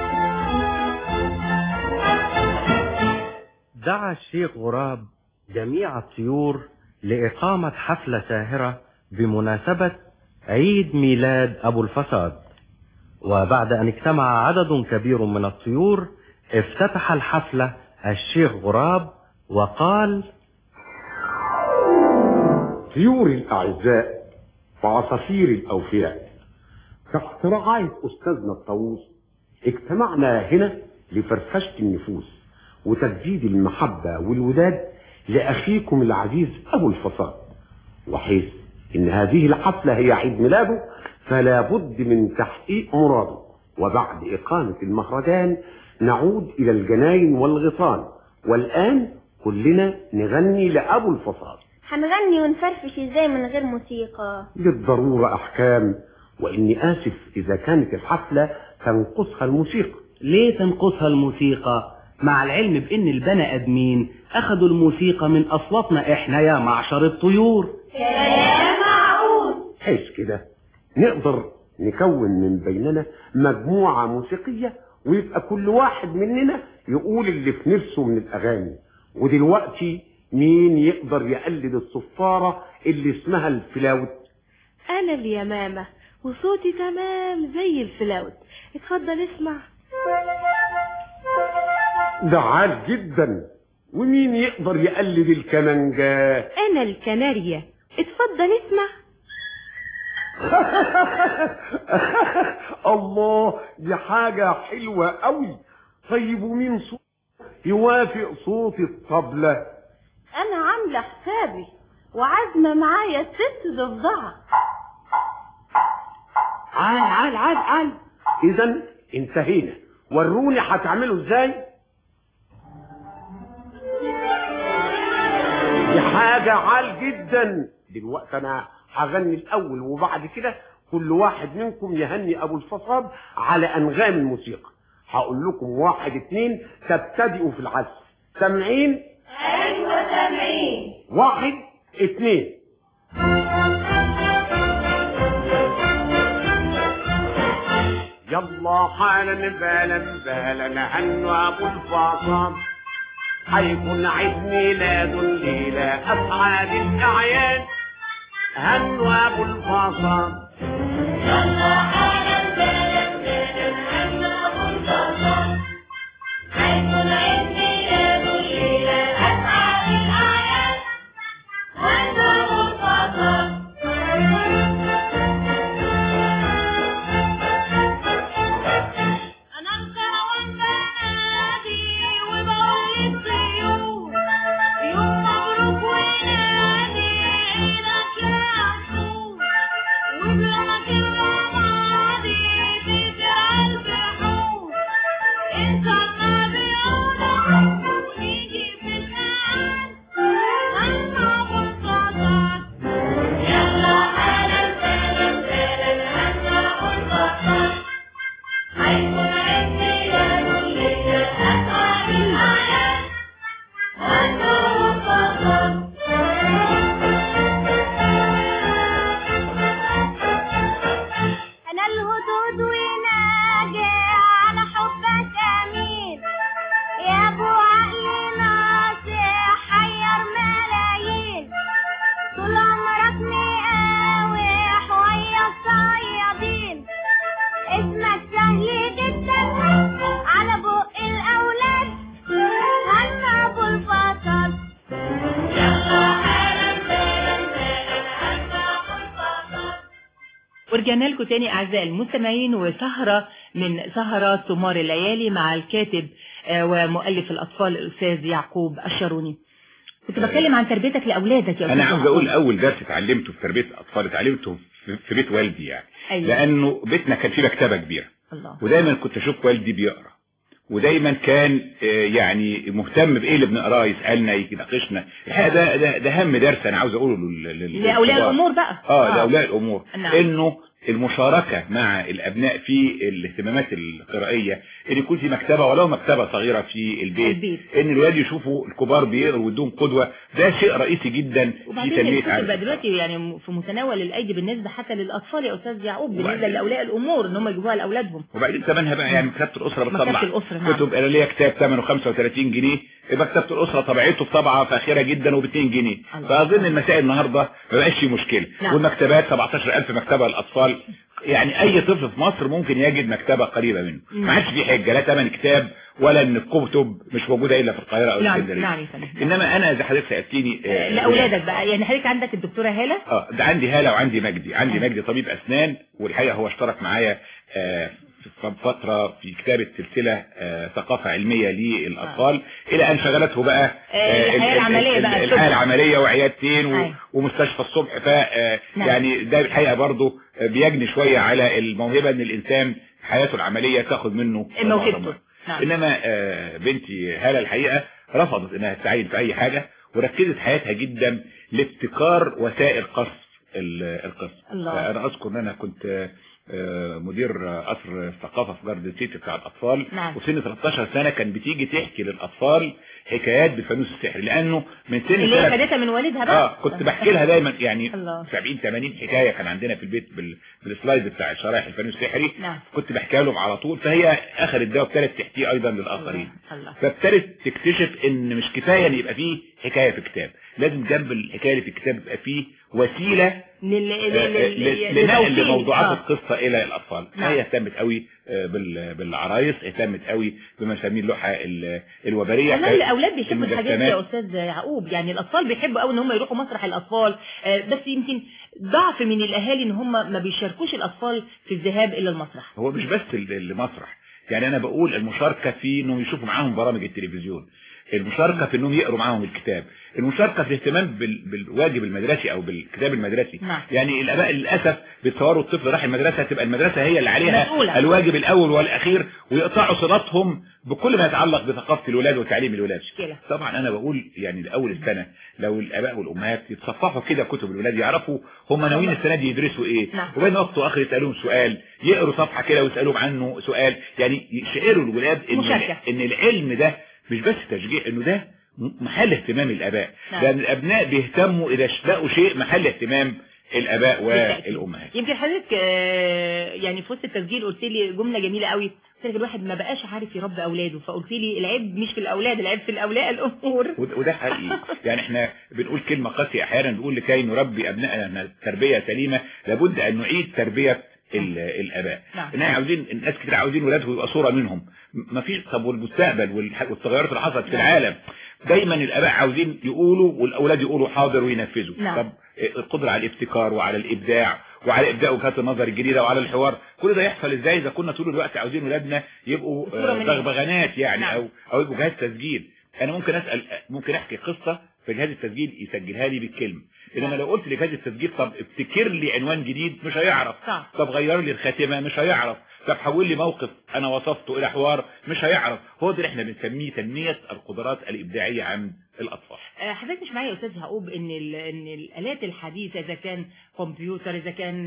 دعا الشيخ غراب جميع الطيور لإقامة حفلة ساهرة بمناسبة عيد ميلاد أبو الفصاد، وبعد أن اجتمع عدد كبير من الطيور افتتح الحفلة الشيخ غراب وقال: طيوري الأعزاء وعصافيري الأوفياء، تحت رعاية أستاذنا الطاووس اجتمعنا هنا لفرفشة النفوس وتجديد المحبة والوداد لأخيكم العزيز أبو الفصاد، وحيث إن هذه الحفلة هي عيد ميلاده فلا بد من تحقيق مراده، وبعد إقامة المهرجان نعود إلى الجناين والغيطان، والآن كلنا نغني لأبو الفصاد. هنغني ونفرفش ازاي من غير موسيقى؟ للضرورة أحكام، وإني آسف إذا كانت الحفلة تنقصها الموسيقى. ليه تنقصها الموسيقى؟ مع العلم بإن البني آدمين أخذوا الموسيقى من أصواتنا إحنا يا معشر الطيور. كلام معقول. حيث كده نقدر نكون من بيننا مجموعة موسيقية، ويبقى كل واحد مننا يقول اللي في نفسه من الأغاني. ودلوقتي مين يقدر يقلد الصفارة اللي اسمها الفلاوت؟ أنا اليمامة وصوتي تمام زي الفلاوت، اتفضل اسمع. ده عال جدا. ومين يقدر يقلد الكمانجة؟ أنا الكناريا، اتفضل اسمع. الله، دي حاجة حلوة قوي. طيب ومين صوت يوافق صوت الطبلة؟ أنا عاملة حسابي وعازمة معايا 6 ضفدعة. عال. إذا انتهينا، وروني هتعملوا ازاي. دي حاجة عال جدا. دلوقتي انا هغني الاول، وبعد كده كل واحد منكم يهني ابو الفصاد على انغام الموسيقى. هقول لكم 1 2 تبتدئوا في العزف. سامعين؟ ايوه سامعين. 1 2. يلا حالا بالا هنوا ابو الفصاد، هيكون عيد ميلاد ليلة اسعد الاعياد. هنوا ابو الفصاد. يلا حالا بالا هنوا ابو الفصاد، هيكون عيد ميلاد ليلة اسعد الاعياد. هنوا ابو الفصاد. ورجعنا لكم تاني أعزائي المستمعين، وسهرة من سهرات سمار الليالي مع الكاتب ومؤلف الأطفال الأستاذ يعقوب الشاروني. كنت بتكلم عن تربيتك لأولادك يا أنا عاوز أقول أول درس اتعلمته في تربية الأطفال اتعلمته في بيت والدي يعني. أيوة. لأنه بيتنا كان فيه مكتبة كبيرة الله. ودايما كنت أشوف والدي بيقرأ، ودايما كان يعني مهتم بايه اللي بنقراه، يسالنا يناقشنا. الحقيقه ده اهم درس انا عاوز اقوله لاولياء الامور بقى. لاولياء الامور. نعم. انه المشاركة مع الأبناء في الاهتمامات القرائية، إن يكون في مكتبة ولو مكتبة صغيرة في البيت. إن الولاد يشوفوا الكبار بيقروا ويدوهم قدوة، ده شيء رئيسي جدا في تنمية الكتب بقى دلوقتي يعني في متناول الأيدي بالنسبة حتى للأطفال يا أستاذ يعقوب، بالنسبة لأولياء الأمور إن هم يجيبوها لأولادهم. وبعدين ثمنها بقى يعني مكتبة الأسرة بتطلع كتب قراءة، كتاب ثمنه 35 جنيه، مكتبة الأسرة طبعته في طبعة فاخرة جدا وب2 جنيه. فأظن المسائل النهاردة ما بقاش في مشكلة. والمكتبات 17,000 مكتبة للأطفال، يعني اي طفل في مصر ممكن يجد مكتبة قريبة منه. ما عادش في حجة لا ثمن كتاب ولا ان الكتب مش موجودة الا في القاهرة او اسكندرية. انما انا اذا حضرتك سألتيني لاولادك بقى، يعني حضرتك عندك الدكتورة هالة؟ ده عندي هالة وعندي مجدي. عندي مجدي طبيب اسنان، والحقيقة هو اشترك معايا في فترة في كتابة سلسلة ثقافة علمية للأطفال، إلى أن شغلته بقى الحياة العملية وعيادتين ومستشفى الصبح. يعني ده الحقيقة برضه بيجني شوية على الموهبة أن الإنسان حياته العملية تاخد منه موهبته. إنما بنتي هالة الحقيقة رفضت أنها تتعين في أي حاجة، وركزت حياتها جدا لابتكار وسائل قصف القصة. أنا أذكر أن أنا كنت مدير قصر الثقافة في جاردن سيتي بتاع الأطفال. وسن 13 سنة كان بتيجي تحكي للأطفال حكايات بالفانوس السحري، لأنه من سن اللي خدتها من والدها بقى. كنت بحكي لها دايما يعني 70-80 حكاية كان عندنا في البيت بالسلايد بتاع شرايح الفانوس السحري. كنت بحكيها لهم على طول، فهي أخذت ده وابتدت تحكيه أيضا للآخرين. فابتدت تكتشف إن مش كفاية إن يبقى فيه حكاية في كتاب، لازم جنب الحكاية اللي في الكتاب يبقى فيه وسيلة لنقل موضوعات القصة إلى الأطفال. هي اهتمت قوي بالعرايس، اهتمت قوي بما نسميه اللوحة الوبرية. الأولاد بيحبوا الحاجات دي يا أستاذ يعقوب، يعني الأطفال بيحبوا قوي إن هم يروحوا مسرح الأطفال، بس يمكن ضعف من الأهالي إن هم ما بيشاركوش الأطفال في الذهاب إلى المسرح. هو مش بس المسرح، يعني أنا بقول المشاركة في إنهم يشوفوا معاهم برامج التلفزيون، المشاركة في انهم يقروا معاهم الكتاب، المشاركة في الاهتمام بالواجب المدرسي او بالكتاب المدرسي. يعني الاباء للاسف بيتصوروا الطفل راح المدرسة تبقى المدرسة هي اللي عليها مسؤولة. الواجب الاول والاخير، ويقطعوا صلاتهم بكل ما يتعلق بثقافة الولاد وتعليم الولاد. طبعا انا بقول يعني لاول السنة لو الاباء والامهات يتصفحوا كده كتب الولاد، يعرفوا هم ناويين السنة دي يدرسوا ايه، وبين وقت واخر يسالوهم سؤال، يقروا صفحة كده ويسالوهم عنه سؤال، يعني يشعروا الولاد ان العلم ده مش بس تشجيع، انه ده محل اهتمام الاباء. لان الابناء بيهتموا اذا لقوا شيء محل اهتمام الاباء والامهات. يمكن حضرتك يعني في وسط التسجيل قلت لي جمله جميله قوي، قلت الواحد ما بقاش عارف يربي اولاده، فقلت لي العيب مش في الاولاد، العيب في الاولياء الامور. وده حقيقي. يعني احنا بنقول كلمه قاسيه احيانا، بنقول لكي نربي ابنائنا تربيه سليمه لابد ان نعيد تربيه الاباء. إننا عاوزين الناس كتير عاوزين ولادهم يبقى صورة منهم، مفيش. طب والمستقبل والتغيرات اللي حصلت في العالم، دايما الاباء عاوزين يقولوا والاولاد يقولوا حاضر وينفذوا. طب القدرة على الابتكار وعلى الابداع وعلى ابداء وجهات النظر الجديدة وعلى الحوار، كل ده يحصل ازاي اذا كنا طول الوقت عاوزين ولادنا يبقوا بغبغانات يعني او يبقوا جهاز تسجيل. انا ممكن احكي قصة في جهاز التسجيل يسجلها لي بالكلمة، انما لو قلت لجهاز التسجيل طب ابتكر لي عنوان جديد مش هيعرف، طب غير لي الخاتمة مش هيعرف، طب حول لي موقف انا وصفته الى حوار مش هيعرف. هو ده اللي احنا بنسميه تنمية القدرات الابداعية عند الاطفال. حضرتك مش معايا يا استاذ يعقوب ان الالات الحديثة اذا كان كمبيوتر اذا كان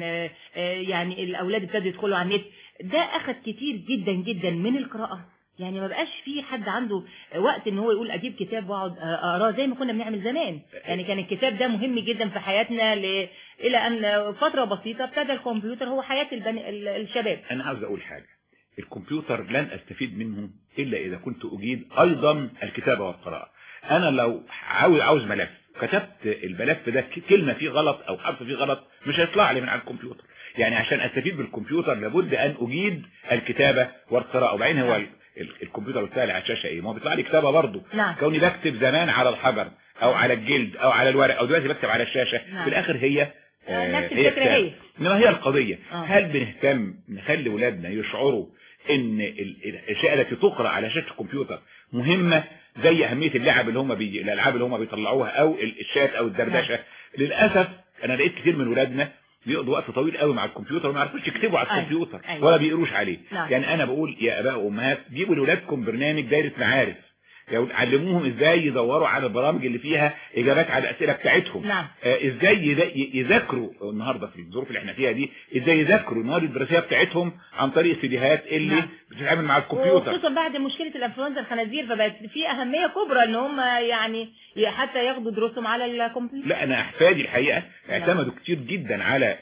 يعني الاولاد ابتدوا يدخلوا على النت، ده اخذ كتير جدا جدا من القراءة، يعني ما بقاش في حد عنده وقت ان هو يقول اجيب كتاب واقعد اقراه زي ما كنا بنعمل زمان. يعني كان الكتاب ده مهم جدا في حياتنا الى ان فترة بسيطة ابتدى الكمبيوتر هو حياة الشباب. انا عاوز اقول حاجة، الكمبيوتر لن استفيد منه الا اذا كنت اجيد ايضا الكتابة والقراءة. انا لو عاوز ملف كتبت الملف ده كلمة فيه غلط او حرف فيه غلط مش هيطلع لي من على الكمبيوتر. يعني عشان استفيد بالكمبيوتر لابد ان اجيد الكتابة والقراءة. وبعدين هو الكمبيوتر بتاعي على الشاشة ايه؟ ما هو بيطلع لي كتابة برضه. كوني بكتب زمان على الحجر او على الجلد او على الورق او دلوقتي بكتب على الشاشة، في الاخر هي نفس الفكرة هي. انما هي القضية هل بنهتم نخلي ولادنا يشعروا ان الاشياء التي تقرأ على شاشة الكمبيوتر مهمة زي اهمية اللعب اللي هم الالعاب اللي هم بيطلعوها او الشات او الدردشة؟ للأسف انا لقيت كتير من ولادنا بيقضوا وقت طويل قوي مع الكمبيوتر وما يعرفوش يكتبوا على الكمبيوتر أيوة. ولا بيقروش عليه. نعم. يعني انا بقول يا اباء وامهات جيبوا لاولادكم برنامج دايره معارف، علموهم ازاي يدوروا على البرامج اللي فيها اجابات على الاسئله بتاعتهم. نعم. ازاي يذاكروا النهارده في الظروف اللي احنا فيها دي، ازاي يذاكروا المواد الدراسيه بتاعتهم عن طريق السيديهات اللي نعم. بتتعامل مع الكمبيوتر. وخصوصا بعد مشكله الانفلونزا الخنازير فبقت في اهميه كبرى ان هم يعني حتى ياخدوا دروسهم على الكمبيوتر. لا انا احفادي الحقيقه اعتمدوا كتير جدا على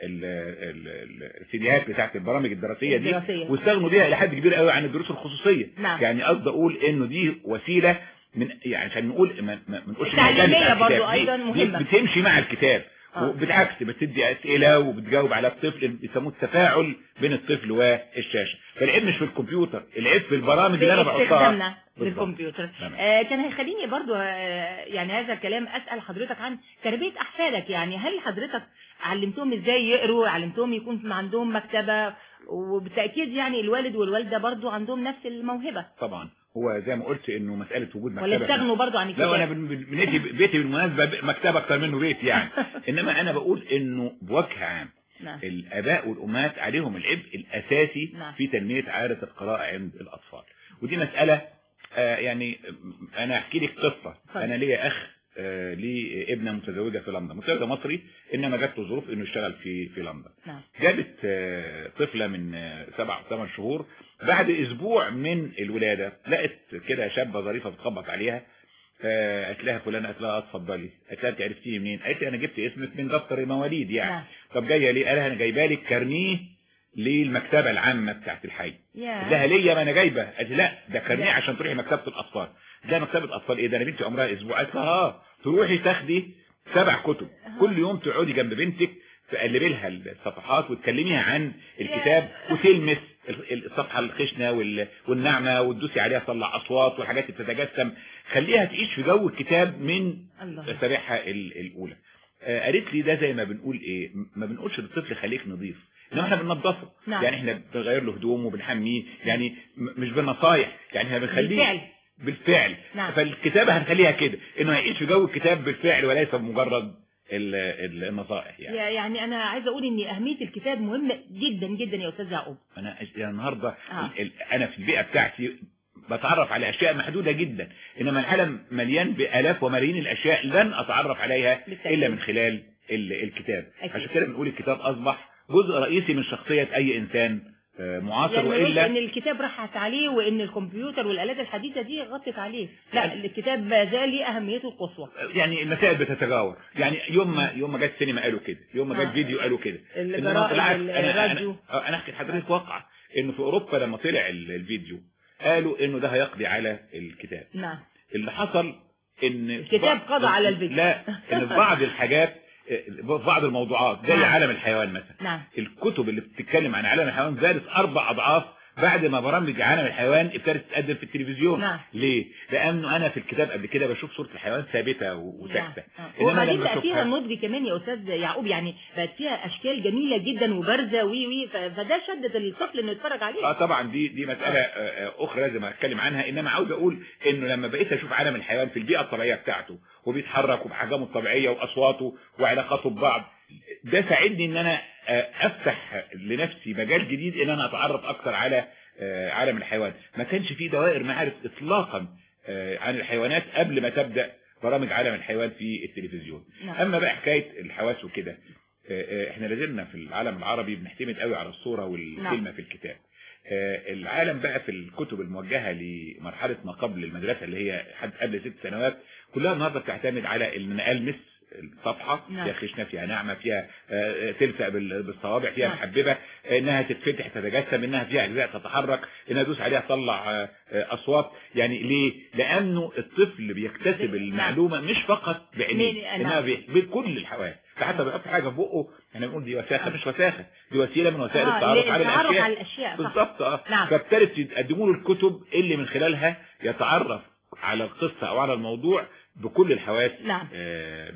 السيديهات بتاعت البرامج الدراسيه دي واستغنوا بيها الى حد كبير قوي عن الدروس الخصوصيه. نعم. يعني قصدي اقول انه دي وسيله من يعني عشان نقول ما نقولش التعليميه برضو ايضا مهمه، بتمشي مع الكتاب وبالعكس بتدي اسئله وبتجاوب على الطفل، بيسموه التفاعل بين الطفل والشاشه. فالعيب مش في الكمبيوتر، العيب في البرامج اللي انا بحطها للكمبيوتر. كان هيخليني برضو يعني هذا الكلام اسال حضرتك عن تربيه احفادك. يعني هل حضرتك علمتهم ازاي يقروا، علمتهم يكون عندهم مكتبه، وبالتاكيد يعني الوالد والوالده برضو عندهم نفس الموهبه؟ طبعا هو زي ما قلت انه مساله وجود مكتبه، ولا استغنوا برضو عن الكتاب؟ لا انا بيتي بالمناسبه مكتبه اكتر منه بيت يعني. انما انا بقول انه بوجه عام نعم. الاباء والامهات عليهم العبء الاساسي نعم. في تنميه عاده القراءه عند الاطفال، ودي مساله يعني انا احكي لك قصه. انا ليا اخ ليه ابنه متزوجه في لندن، متزوجه مصري انما جات له ظروف انه يشتغل في لندن. نعم. جابت طفله من 7 أو 8 شهور، بعد اسبوع من الولاده لقت كده شابه ظريفه بتخبط عليها، قالت لها فلانه، قالت لها اتفضلي. قالت لها انت عرفتيني منين؟ قالت لي انا جبت اسمك من دفتر المواليد يعني. نعم. طب جايه ليه؟ قال لها انا جايبه لك كارنيه للمكتبه العامه بتاعت الحي. قالت لها ليه ما انا جايبه؟ قالت لا ده كارنيه عشان تروحي مكتبه الاطفال. ده مكتبه اطفال ايه ده؟ انا بنتي عمرها اسبوع. قالت لها تروحي تاخدي 7 كتب، كل يوم تقعدي جنب بنتك تقلبي لها الصفحات وتكلميها عن الكتاب وتلمس الصفحه الخشنه والناعمه وتدوسي عليها تطلع اصوات والحاجات اللي بتتجسم، خليها تعيش في جو الكتاب من سابعها الاولى. قالت لي ده زي ما بنقول ايه، ما بنقولش للطفل خليك نظيف، انما احنا بننضفه. نعم. يعني احنا بنغير له هدومه وبنحميه، يعني مش بالنصايح، يعني احنا بنخليه بالفعل. نعم. فالكتابه هنخليها كده انه هيعيش في جو الكتاب بالفعل وليس بمجرد النصائح يعني انا عايزه اقول ان اهميه الكتاب مهمه جدا جدا يا استاذ يعقوب. انا النهارده انا في البيئه بتاعتي بتعرف على اشياء محدوده جدا، انما العالم مليان بالاف وملايين الاشياء لن اتعرف عليها الا من خلال الكتاب. عشان كده بنقول الكتاب اصبح جزء رئيسي من شخصيه اي انسان معاصر. يعني والا ان الكتاب راحت عليه وان الكمبيوتر والالات الحديثه دي غطت عليه، لا الكتاب ما زال ليه اهميته القصوى. يعني المسائل بتتجاور، يعني يوم ما جت سينما قالوا كده، يوم ما جت فيديو قالوا كده، الراديو. انا احكي لحضرتك واقعه انه في اوروبا لما طلع الفيديو قالوا انه ده هيقضي على الكتاب. نعم. اللي حصل ان الكتاب قضى على الفيديو. لا ان في بعض الحاجات بعض الموضوعات زي عالم الحيوان مثلا. نعم. الكتب اللي بتتكلم عن عالم الحيوان زادت 4 أضعاف بعد ما برامج عالم الحيوان ابتدت تتقدم في التلفزيون. نعم. ليه؟ لانه انا في الكتاب قبل كده بشوف صورة الحيوان ثابتة وساكتة. وبعدين بقى فيها نضج كمان يا استاذ يعقوب، يعني بقت فيها اشكال جميلة جدا وبارزة فده شدت الطفل انه يتفرج عليه. طبعا دي مسألة اخرى لازم اتكلم عنها، انما عاوز اقول انه لما بقيت اشوف عالم الحيوان في البيئة الطبيعية بتاعته وبيتحرك وبحجمه الطبيعية واصواته وعلاقاته ببعض، ده ساعدني ان انا افتح لنفسي مجال جديد ان انا اتعرف اكتر على عالم الحيوان. ما كانش فيه دوائر معارف اطلاقا عن الحيوانات قبل ما تبدأ برامج عالم الحيوان في التلفزيون. اما بقى حكاية الحواس وكده، احنا لازلنا في العالم العربي بنعتمد قوي على الصورة والكلمة في الكتاب. العالم بقى في الكتب الموجهة لمرحلة ما قبل المدرسة اللي هي قبل 6 سنوات كلها النهارده بتعتمد على ان ألمس الصفحة. فيها خشنة، فيها ناعمة، فيها تلفق بالصوابع، فيها محببة، انها تتفتح تتجسم، انها فيها اجزاء تتحرك، انها تدوس عليها تطلع اصوات. يعني ليه؟ لانه الطفل بيكتسب المعلومة مش فقط بعينيه، انها بكل الحواس. حتى بيحط حاجة في بقه احنا بنقول دي وساخة مش وساخة، دي وسيلة من وسائل التعرف على الاشياء. بالظبط. فابتدت يقدموا له الكتب اللي من خلالها يتعرف على القصة او على الموضوع بكل الحواس. نعم.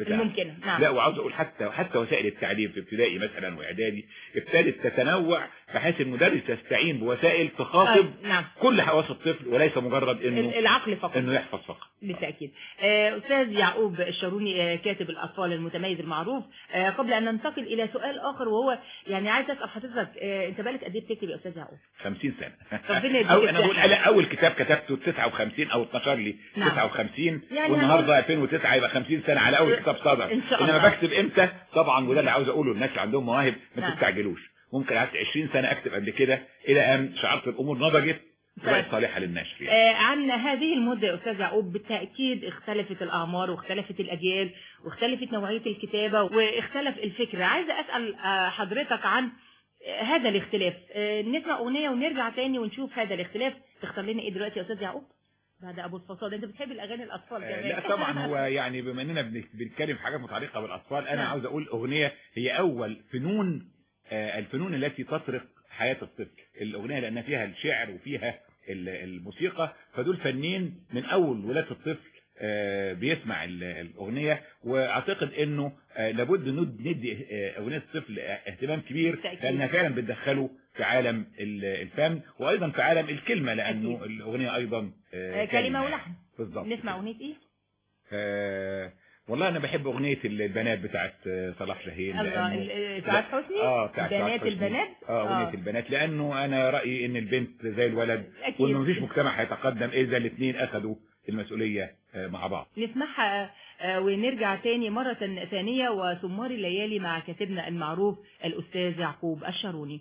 الممكنة. نعم. لا وعاوز اقول حتى وسائل التعليم في ابتدائي مثلا واعدادي ابتدت تتنوع بحيث المدرس يستعين بوسائل تخاطب نعم. كل حواس الطفل وليس مجرد انه العقل فقط، انه يحفظ فقط. بالتأكيد. أستاذ يعقوب الشاروني كاتب الأطفال المتميز المعروف، قبل أن ننتقل إلى سؤال آخر وهو يعني عايز أسأل حضرتك أنت بالك قد إيه بتكتب يا أستاذ يعقوب؟ 50 سنة. ربنا يديك أنا بقول أول كتاب كتبته 59 أو 12 لي 59 يعني والنهارده 2009 يبقى 50 سنة على أول كتاب صدر. إن شاء الله. إنما بكتب إمتى؟ طبعا وده اللي عاوز أقوله للناس اللي عندهم مواهب ما نعم. تستعجلوش. ممكن قعدت 20 سنة أكتب قبل كده إلى أن شعرت الأمور نضجت وبقت صالحة للنشر يعني. عن هذه المدة يا أستاذ يعقوب بالتأكيد اختلفت الأعمار واختلفت الأجيال واختلفت نوعية الكتابة واختلف الفكر. عايزة أسأل حضرتك عن هذا الاختلاف. نسمع أغنية ونرجع تاني ونشوف هذا الاختلاف. تختار لنا إيه دلوقتي يا أستاذ يعقوب؟ بعد أبو الفصاد. أنت بتحب الأغاني الأطفال كمان؟ لا طبعا هو يعني بما أننا بنتكلم حاجات متعلقة بالأطفال أنا عاوز أقول أغنية هي أول فنون الفنون التي تطرق حياة الطفل. الأغنية لأن فيها الشعر وفيها الموسيقى، فدول فنين من أول ولادة الطفل بيسمع الأغنية. وأعتقد أنه لابد ندي أغنية الطفل اهتمام كبير لأنها فعلا بتدخله في عالم الفن وأيضا في عالم الكلمة لأنه الأغنية أيضا كلمة ولحن. بالضبط. نسمع أغنية إيه؟ والله أنا بحب أغنية البنات بتاعت صلاح جاهين. سعاد حسني؟ بتاعت بنات البنات؟ أغنية البنات لأنه أنا رأيي إن البنت زي الولد وإنه مفيش مجتمع هيتقدم إذا الاثنين أخذوا المسؤولية مع بعض. نسمعها ونرجع تاني مرة ثانية وسمار الليالي مع كاتبنا المعروف الأستاذ يعقوب الشاروني.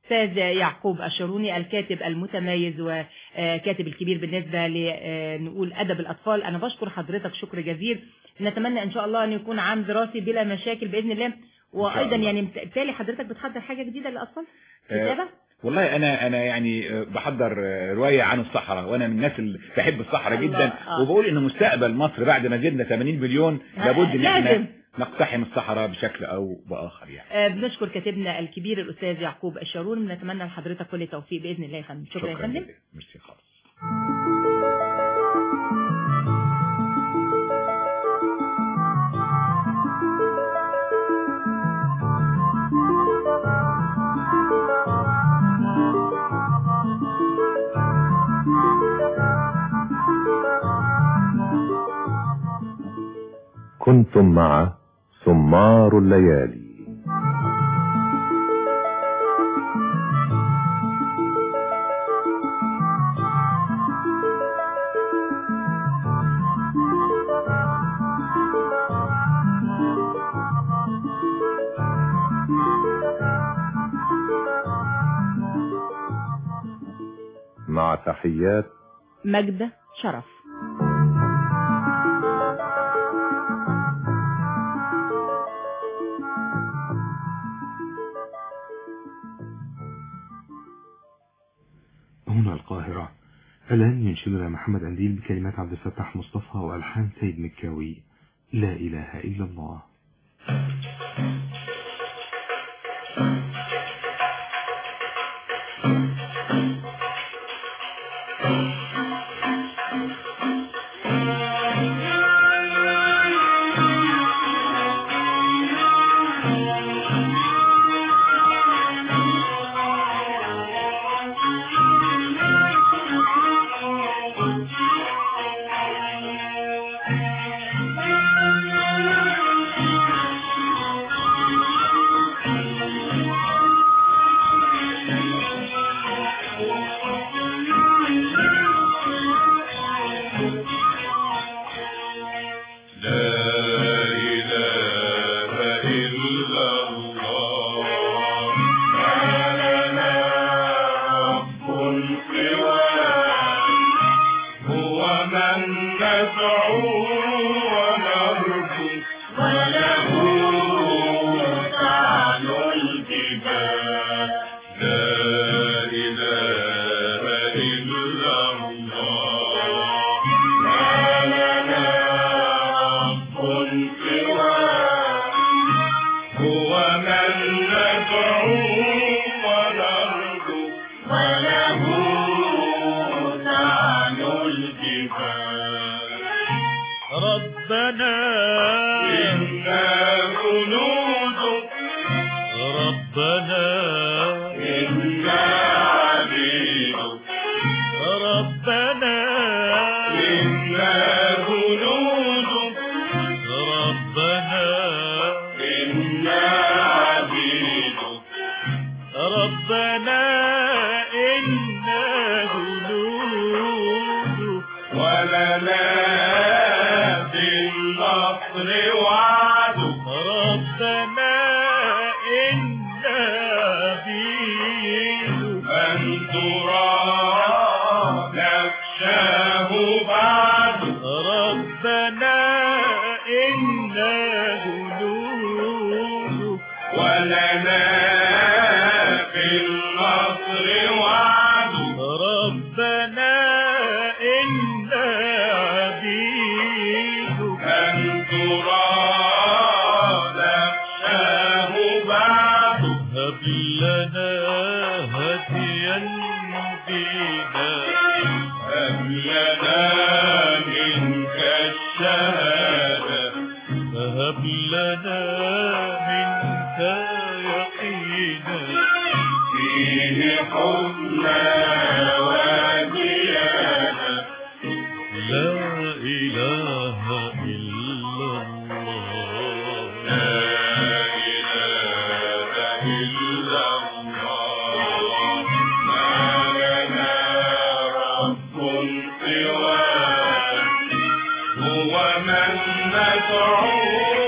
أستاذ يعقوب الشاروني الكاتب المتميز وكاتب الكبير بالنسبة لنقول أدب الأطفال. أنا بشكر حضرتك شكر جزيل. نتمنى إن شاء الله أن يكون عام دراسي بلا مشاكل بإذن الله. وأيضا يعني بالتالي حضرتك بتحضر حاجة جديدة للأطفال كتابة؟ والله انا يعني بحضر روايه عن الصحراء، وانا من الناس اللي بحب الصحراء جدا. وبقول ان مستقبل مصر بعد ما زدنا 80 مليون لابد ان احنا نقتحم الصحراء بشكل او باخر يعني. بنشكر كاتبنا الكبير الاستاذ يعقوب الشاروني. بنتمنى لحضرتك كل التوفيق باذن الله يا فندم. شكرا يا فندم. ميرسي خالص. كنتم مع سمار الليالي. مع تحيات مجد شرف. هنا القاهرة. الآن ينشدنا محمد أنديل بكلمات عبد الفتاح مصطفى وألحان سيد مكاوي. لا إله إلا الله.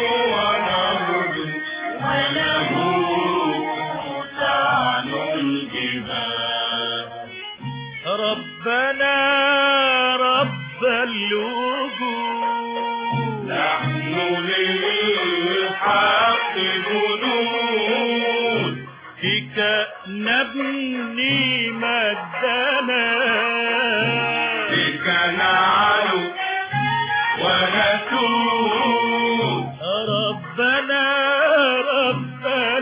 وله جنود فيك نبني مجدنا فيك نعلو ونسود ربنا رب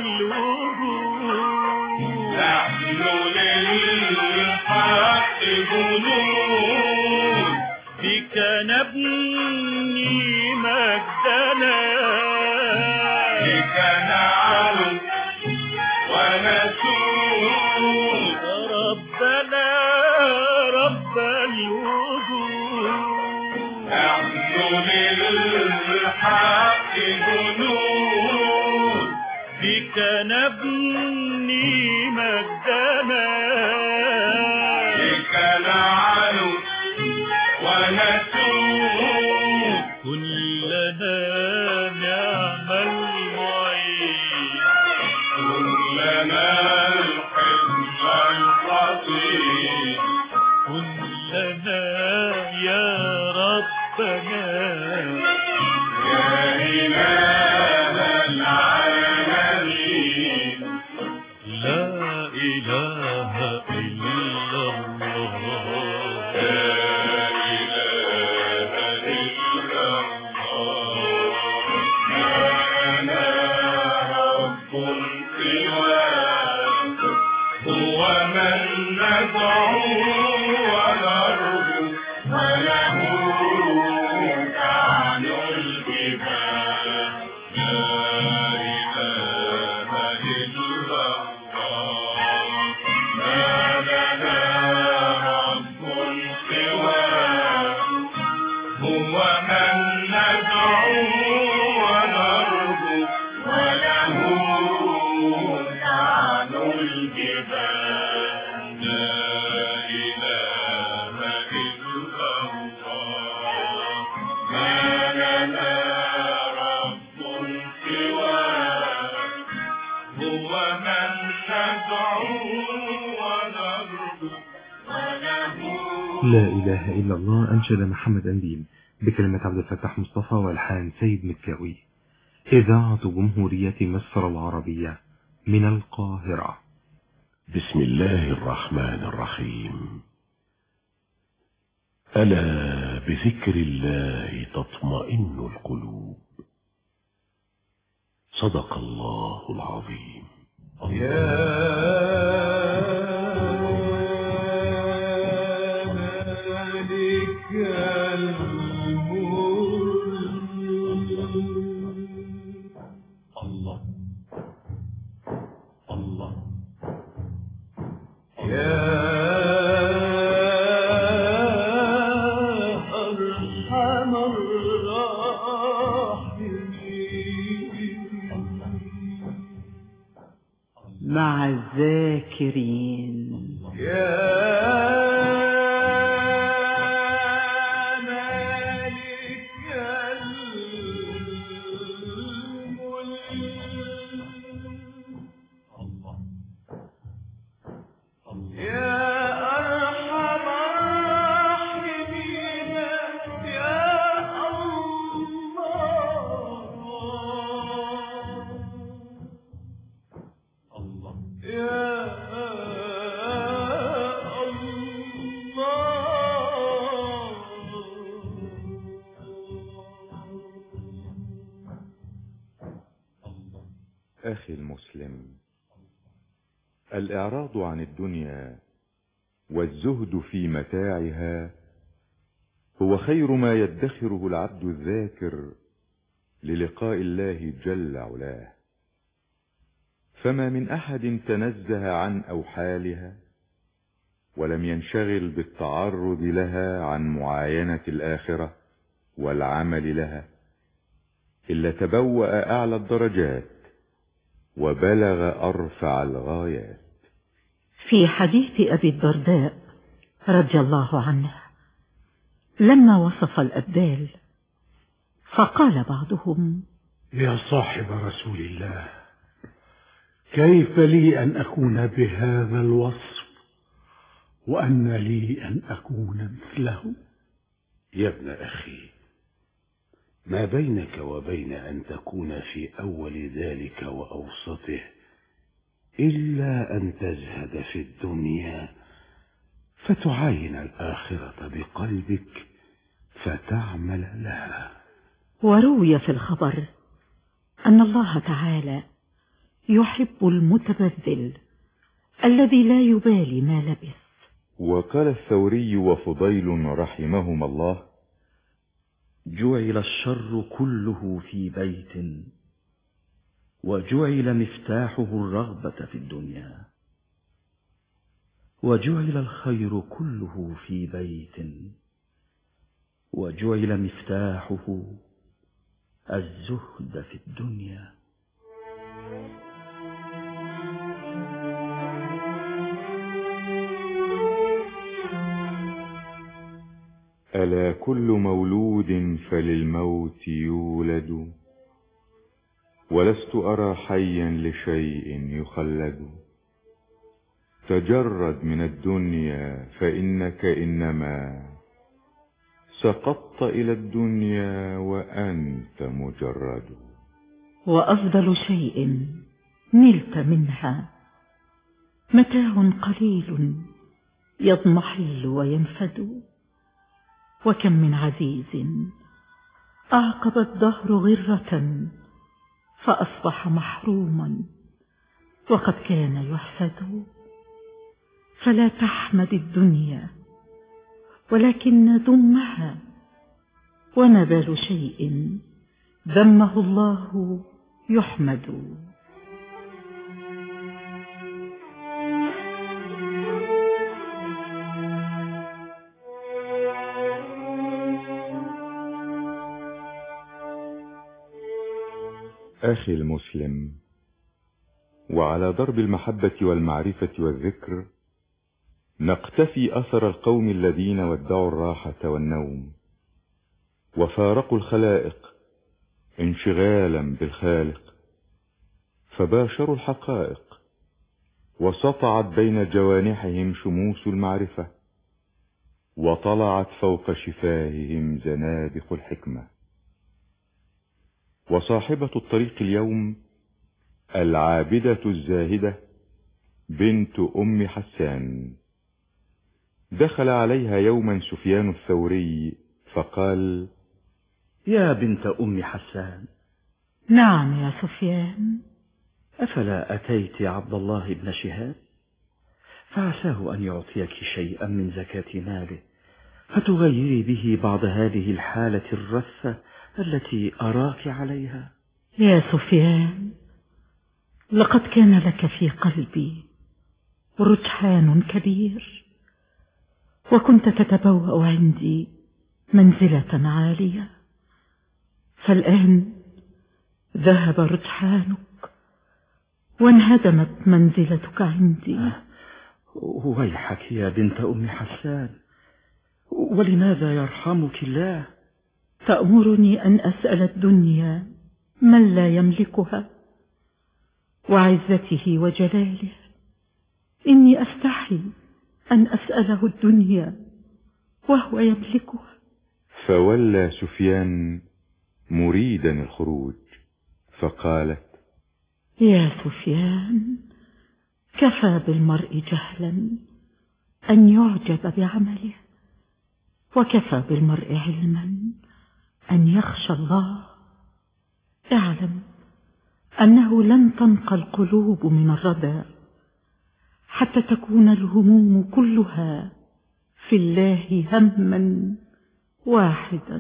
الوجود نحن للحق جنود فيك نبني مجدنا فيك نعلو ونسود ربنا رب الوجود نحن للحق جنود فيك نبني مجدنا فيك نعلو ونسود كلنا نعم المعين كلنا الحزب الخطير كلنا يا ربنا يا إله العالمين لا إله إلا الله لا إله إلا الله ما لنا رب سواك هو من ندعو ونرجو وله تعن الجبال لا إله إلا الله ما لنا رب سواك هو من ندعو ونرجو وله تعن الجبال لا إله إلا الله ما لنا رب سواك هو من ندعو ونرجو وله لا إله إلا الله أنشد محمد أنديل بكلمة عبد الفتاح مصطفى والحان سيد مكاوي. إذاعة جمهورية مصر العربية من القاهرة. بسم الله الرحمن الرحيم. ألا بذكر الله تطمئن القلوب. صدق الله العظيم. الله الله يا أرحم الراحمين مع الذاكرين أخي المسلم، الإعراض عن الدنيا والزهد في متاعها هو خير ما يدخره العبد الذاكر للقاء الله جل علاه. فما من أحد تنزه عن أوحالها ولم ينشغل بالتعرض لها عن معاينة الآخرة والعمل لها إلا تبوأ أعلى الدرجات وبلغ أرفع الغايات. في حديث أبي الدرداء رضي الله عنه لما وصف الأبدال فقال بعضهم: يا صاحب رسول الله، كيف لي أن أكون بهذا الوصف وأن لي أن أكون مثله؟ يا ابن أخي، ما بينك وبين أن تكون في أول ذلك وأوسطه إلا أن تزهد في الدنيا فتعاين الآخرة بقلبك فتعمل لها. وروي في الخبر أن الله تعالى يحب المتبذل الذي لا يبالي ما لبث. وقال الثوري وفضيل رحمهما الله: جعل الشر كله في بيت وجعل مفتاحه الرغبة في الدنيا، وجعل الخير كله في بيت وجعل مفتاحه الزهد في الدنيا. ألا كل مولود فللموت يولد، ولست أرى حيا لشيء يخلد. تجرد من الدنيا فإنك إنما سقطت إلى الدنيا وأنت مجرد. وأفضل شيء نلت منها متاع قليل يضمحل وينفد. وكم من عزيز أعقب الدهر غرة فأصبح محروما وقد كان يحسد. فلا تحمد الدنيا ولكن ذمها، ونبال شيء ذمه الله يحمد. أخي المسلم، وعلى ضرب المحبة والمعرفة والذكر نقتفي أثر القوم الذين ودعوا الراحة والنوم وفارقوا الخلائق انشغالا بالخالق، فباشروا الحقائق وسطعت بين جوانحهم شموس المعرفة، وطلعت فوق شفاههم زنادق الحكمة. وصاحبة الطريق اليوم العابدة الزاهدة بنت أم حسان. دخل عليها يوما سفيان الثوري فقال: يا بنت أم حسان. نعم يا سفيان. أفلا أتيت عبد الله بن شهاب فعساه أن يعطيك شيئا من زكاة ماله فتغيري به بعض هذه الحالة الرثة التي أراك عليها؟ يا سفيان، لقد كان لك في قلبي رجحان كبير، وكنت تتبوأ عندي منزلة عالية، فالآن ذهب رجحانك وانهدمت منزلتك عندي. ويحك يا بنت أم حسان، ولماذا يرحمك الله؟ تأمرني أن أسأل الدنيا من لا يملكها، وعزته وجلاله إني أستحي أن أسأله الدنيا وهو يملكها. فولى سفيان مريدا الخروج فقالت: يا سفيان، كفى بالمرء جهلا أن يعجب بعمله، وكفى بالمرء علما أن يخشى الله. اعلم أنه لن تنقى القلوب من الردى حتى تكون الهموم كلها في الله هما واحدا.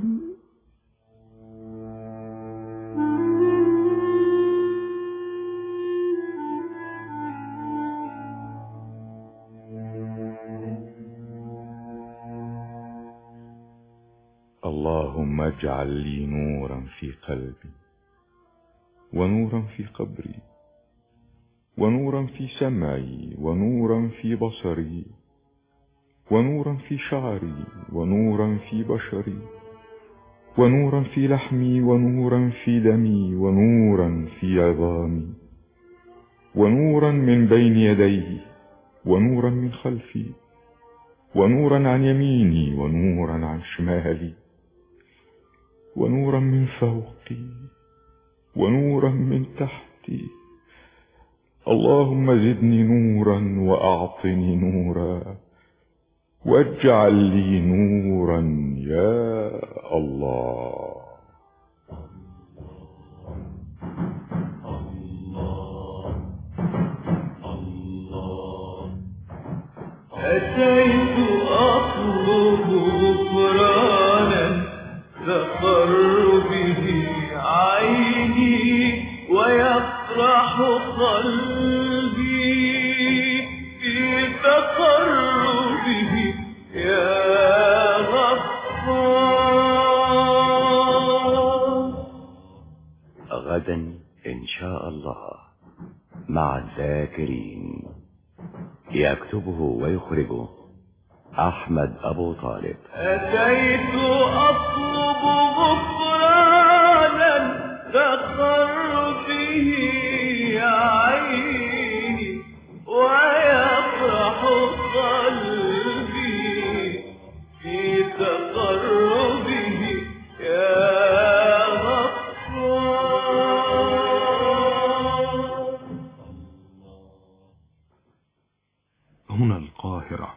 اللهم اجعل لي نورا في قلبي، ونورا في قبري، ونورا في سمعي، ونورا في بصري، ونورا في شعري، ونورا في بشري، ونورا في لحمي، ونورا في دمي، ونورا في عظامي، ونورا من بين يدي، ونورا من خلفي، ونورا عن يميني، ونورا عن شمالي، ونورا من فوقي ونورا من تحتي. اللهم زدني نورا وأعطني نورا واجعل لي نورا يا الله. أتيت أطلب غفرانا تقر به عيني ويفرح قلبي في تقربه يا غفار. غدا إن شاء الله مع الذاكرين. يكتبه ويخرجه أحمد أبو طالب. أتيت أطلب غفرانا تقر به عيني ويفرح قلبي في تقربه يا غفار. هنا القاهرة.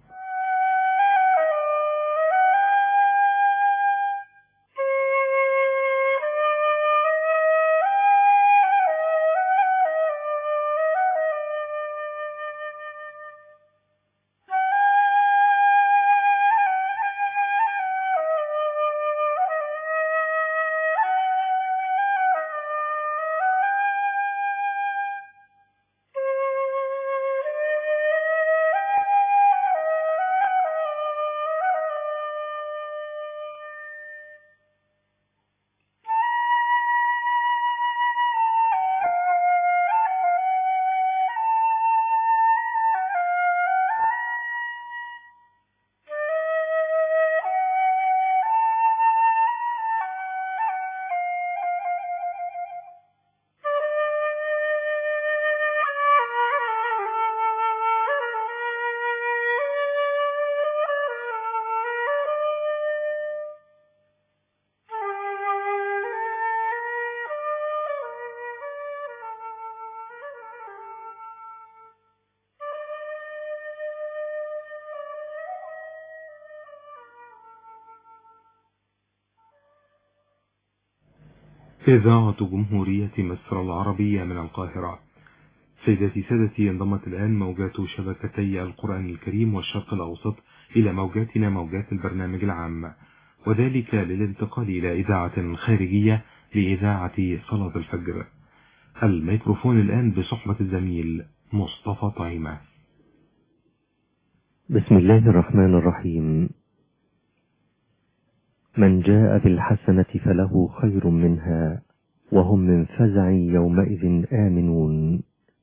إذاعة جمهورية مصر العربية من القاهرة. سيداتي سادتي، انضمت الآن موجات شبكتي القرآن الكريم والشرق الأوسط إلى موجاتنا موجات البرنامج العام، وذلك للانتقال إلى إذاعة خارجية لإذاعة صلاة الفجر. الميكروفون الآن بصحبة الزميل مصطفى طعيمة. بسم الله الرحمن الرحيم. من جاء بالحسنة فله خير منها وهم من فزع يومئذ آمنون،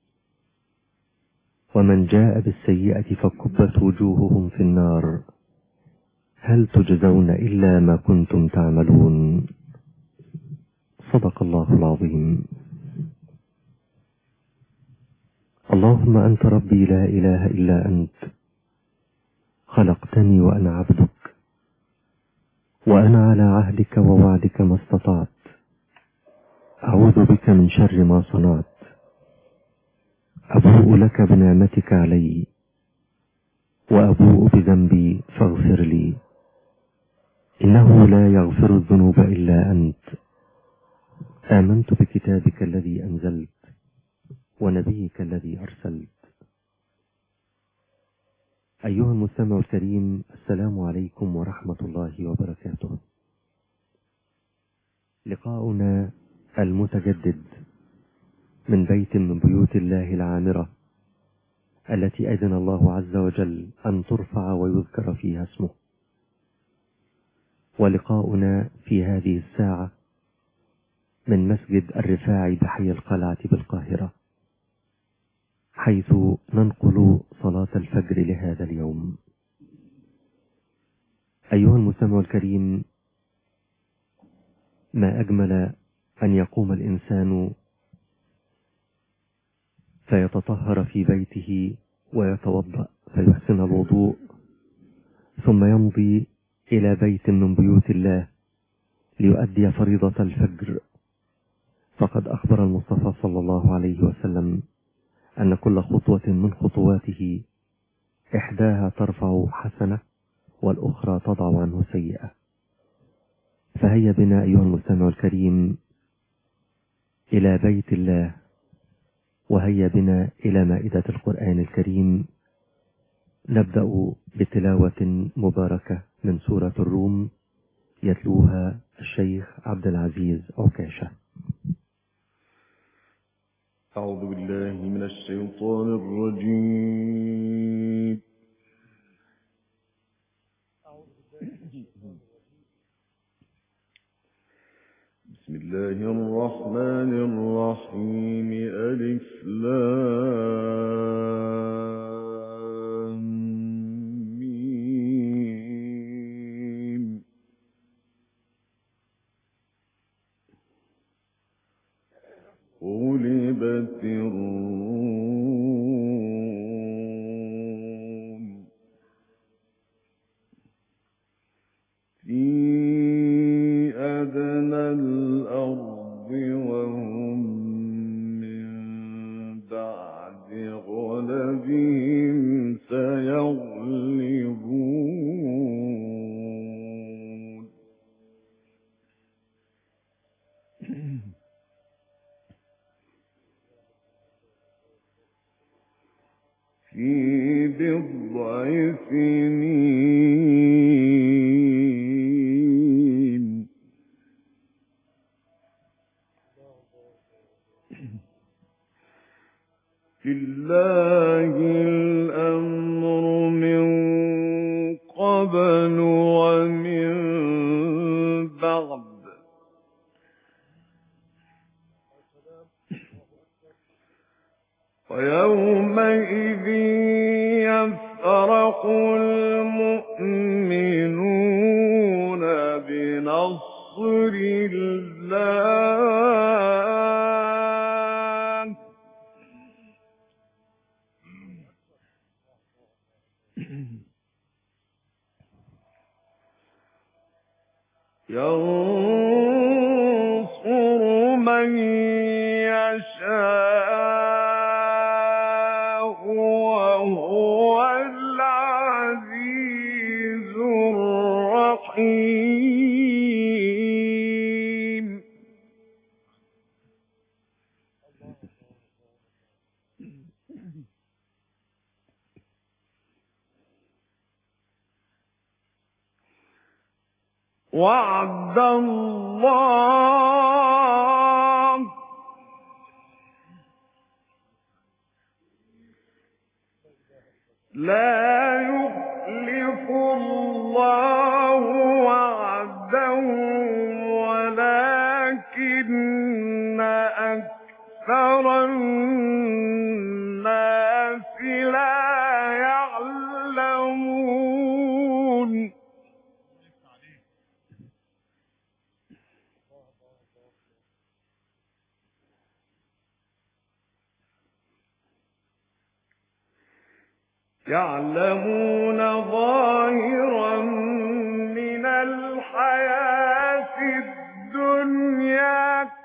ومن جاء بالسيئة فكبت وجوههم في النار هل تجزون إلا ما كنتم تعملون. صدق الله العظيم. اللهم أنت ربي لا إله إلا أنت، خلقتني وأنا عبدك، وأنا على عهدك ووعدك ما استطعت، أعوذ بك من شر ما صنعت، أبوء لك بنعمتك علي وأبوء بذنبي فاغفر لي، إنه لا يغفر الذنوب إلا أنت. آمنت بكتابك الذي أنزلت ونبيك الذي أرسلت. أيها المستمع الكريم، السلام عليكم ورحمة الله وبركاته. لقاؤنا المتجدد من بيت من بيوت الله العامرة التي أذن الله عز وجل أن ترفع ويذكر فيها اسمه، ولقاؤنا في هذه الساعة من مسجد الرفاعي بحي القلعة بالقاهرة، حيث ننقل صلاة الفجر لهذا اليوم. أيها المستمع الكريم، ما أجمل أن يقوم الإنسان فيتطهر في بيته ويتوضأ فيحسن الوضوء، ثم يمضي إلى بيت من بيوت الله ليؤدي فريضة الفجر، فقد أخبر المصطفى صلى الله عليه وسلم أن كل خطوة من خطواته إحداها ترفع حسنة والأخرى تضع عنه سيئة. فهيا بنا أيها المستمع الكريم إلى بيت الله، وهيا بنا إلى مائدة القرآن الكريم. نبدأ بتلاوة مباركة من سورة الروم يتلوها الشيخ عبد العزيز عكاشة. أعوذ بالله من الشيطان الرجيم. بسم الله الرحمن الرحيم. ألف لام ميم. غلبت الروم في أدنى الأرض وهم من بعد غلبهم سيغلبون. في بضع سنين لله الأمر من قبل ومن بعد ويومئذ يفرح المؤمنون بنصر الله. ينصر من يشاء وهو العزيز الرحيم. وعد الله لا يخلف الله وعده ولكن أكثر الناس لا يعلمون. يعلمون ظاهرا من الحياة الدنيا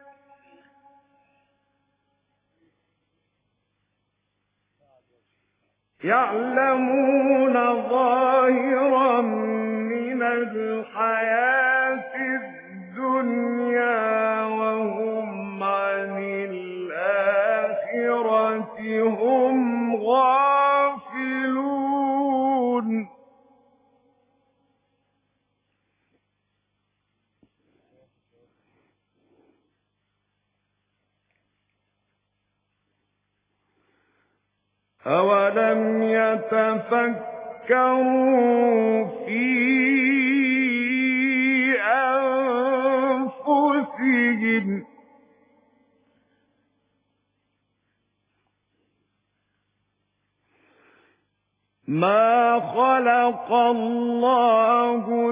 يعلمون ظاهرا من الحياة الدنيا وهم عن الآخرة هم غافلون. أولم يتفكروا في أنفسهم ما خلق الله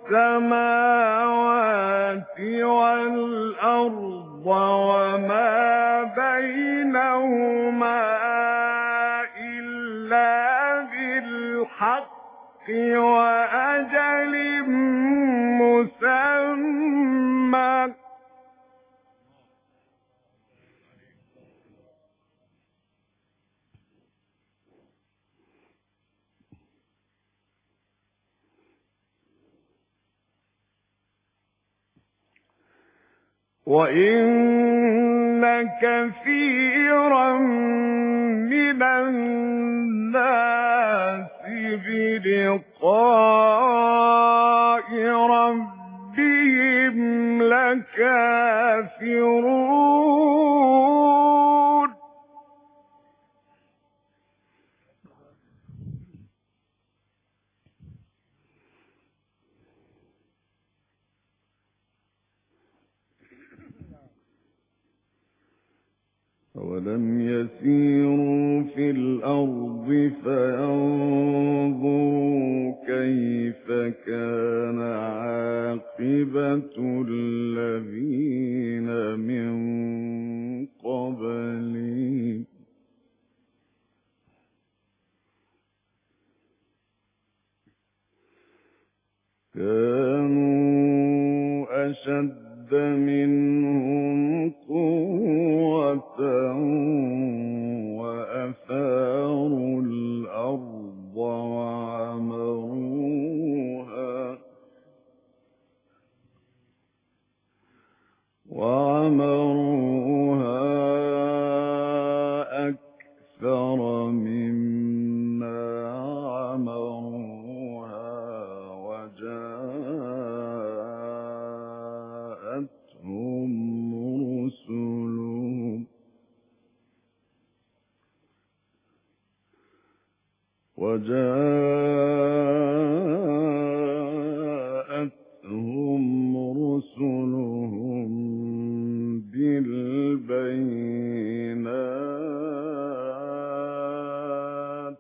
السماوات والأرض وما بينهما بالحق وأجل مسمى وإن كثيرا من الناس بلقاء ربهم لكافرون أولم يسيروا في الأرض فينظروا كيف كان عاقبة الذين من قبلهم كانوا أشد منهم قوة وأثاروا الأرض وعمروها أكثر مما عمروها وجاءتهم رسلهم بالبينات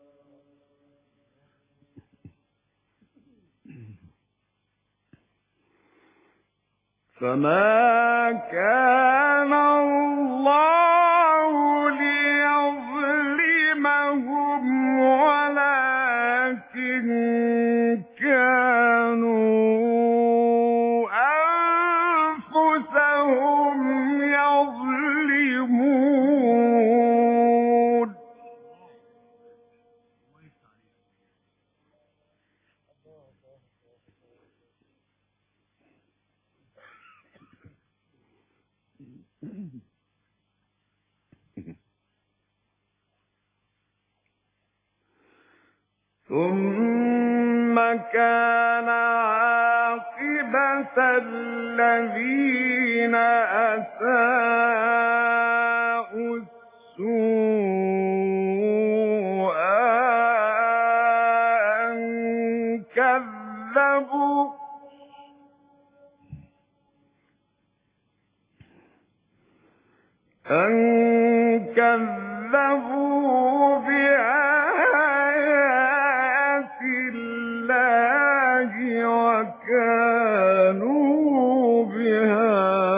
فما كان الله ليظلمهم ولكن كانوا أنفسهم يظلمون ثم كان عاقبة الذين أساءوا السوء أن كذبوا بآيات الله وكانوا بها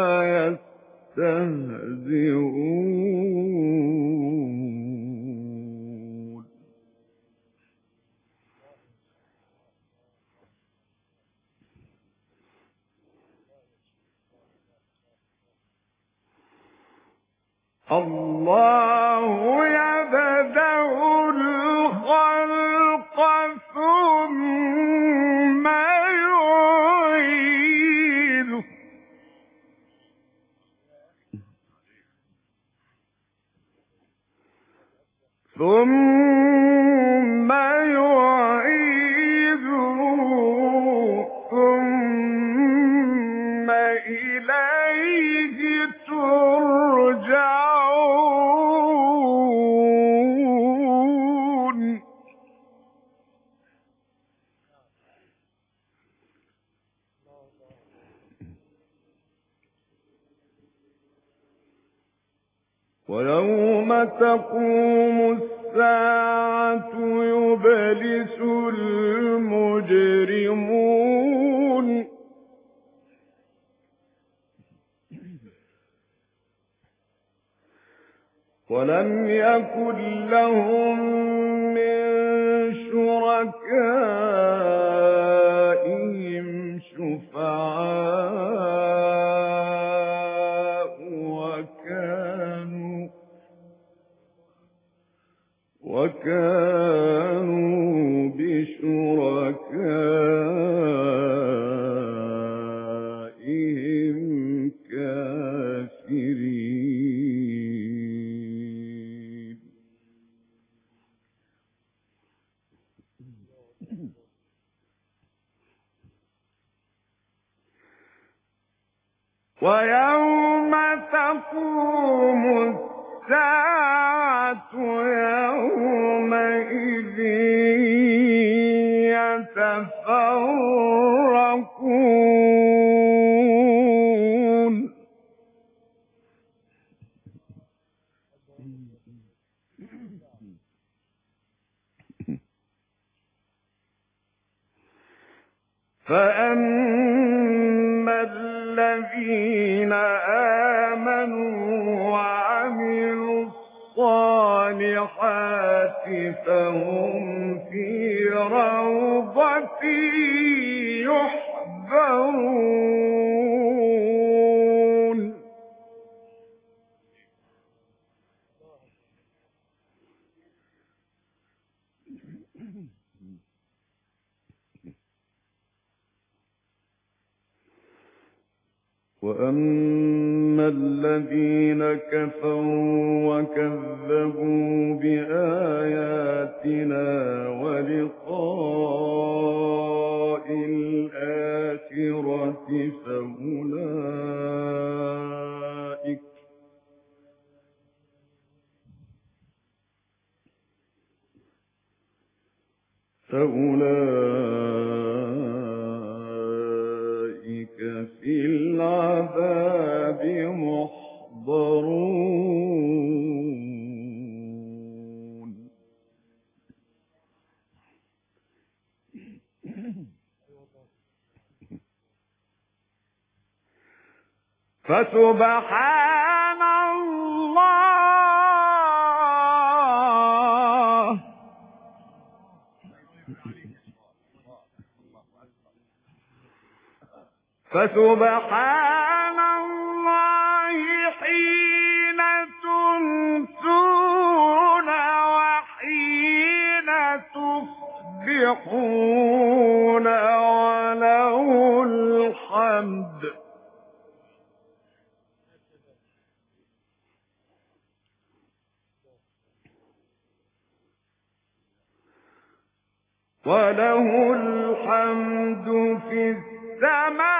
يستهزئون الله يبدأ الخلق ثم يعيده ثم إليه ترجعون ويوم تقوم الساعة يبلس المجرمون ولم يكن لهم من شركائهم شفعاء وكانوا بشركائهم كافرين ويوم تقوم الساعة يومئذ يتفرقون فأما الذين آمنوا وعملوا الصالحات فهم في روضة يحبرون وأما الذين كفروا وكذبوا بآياتنا ولقاء الآخرة فأولئك في العذاب محضرون فسبحان الله فسبحان الله حين تمسون وحين تصبحون وله الحمد وله الحمد في السماء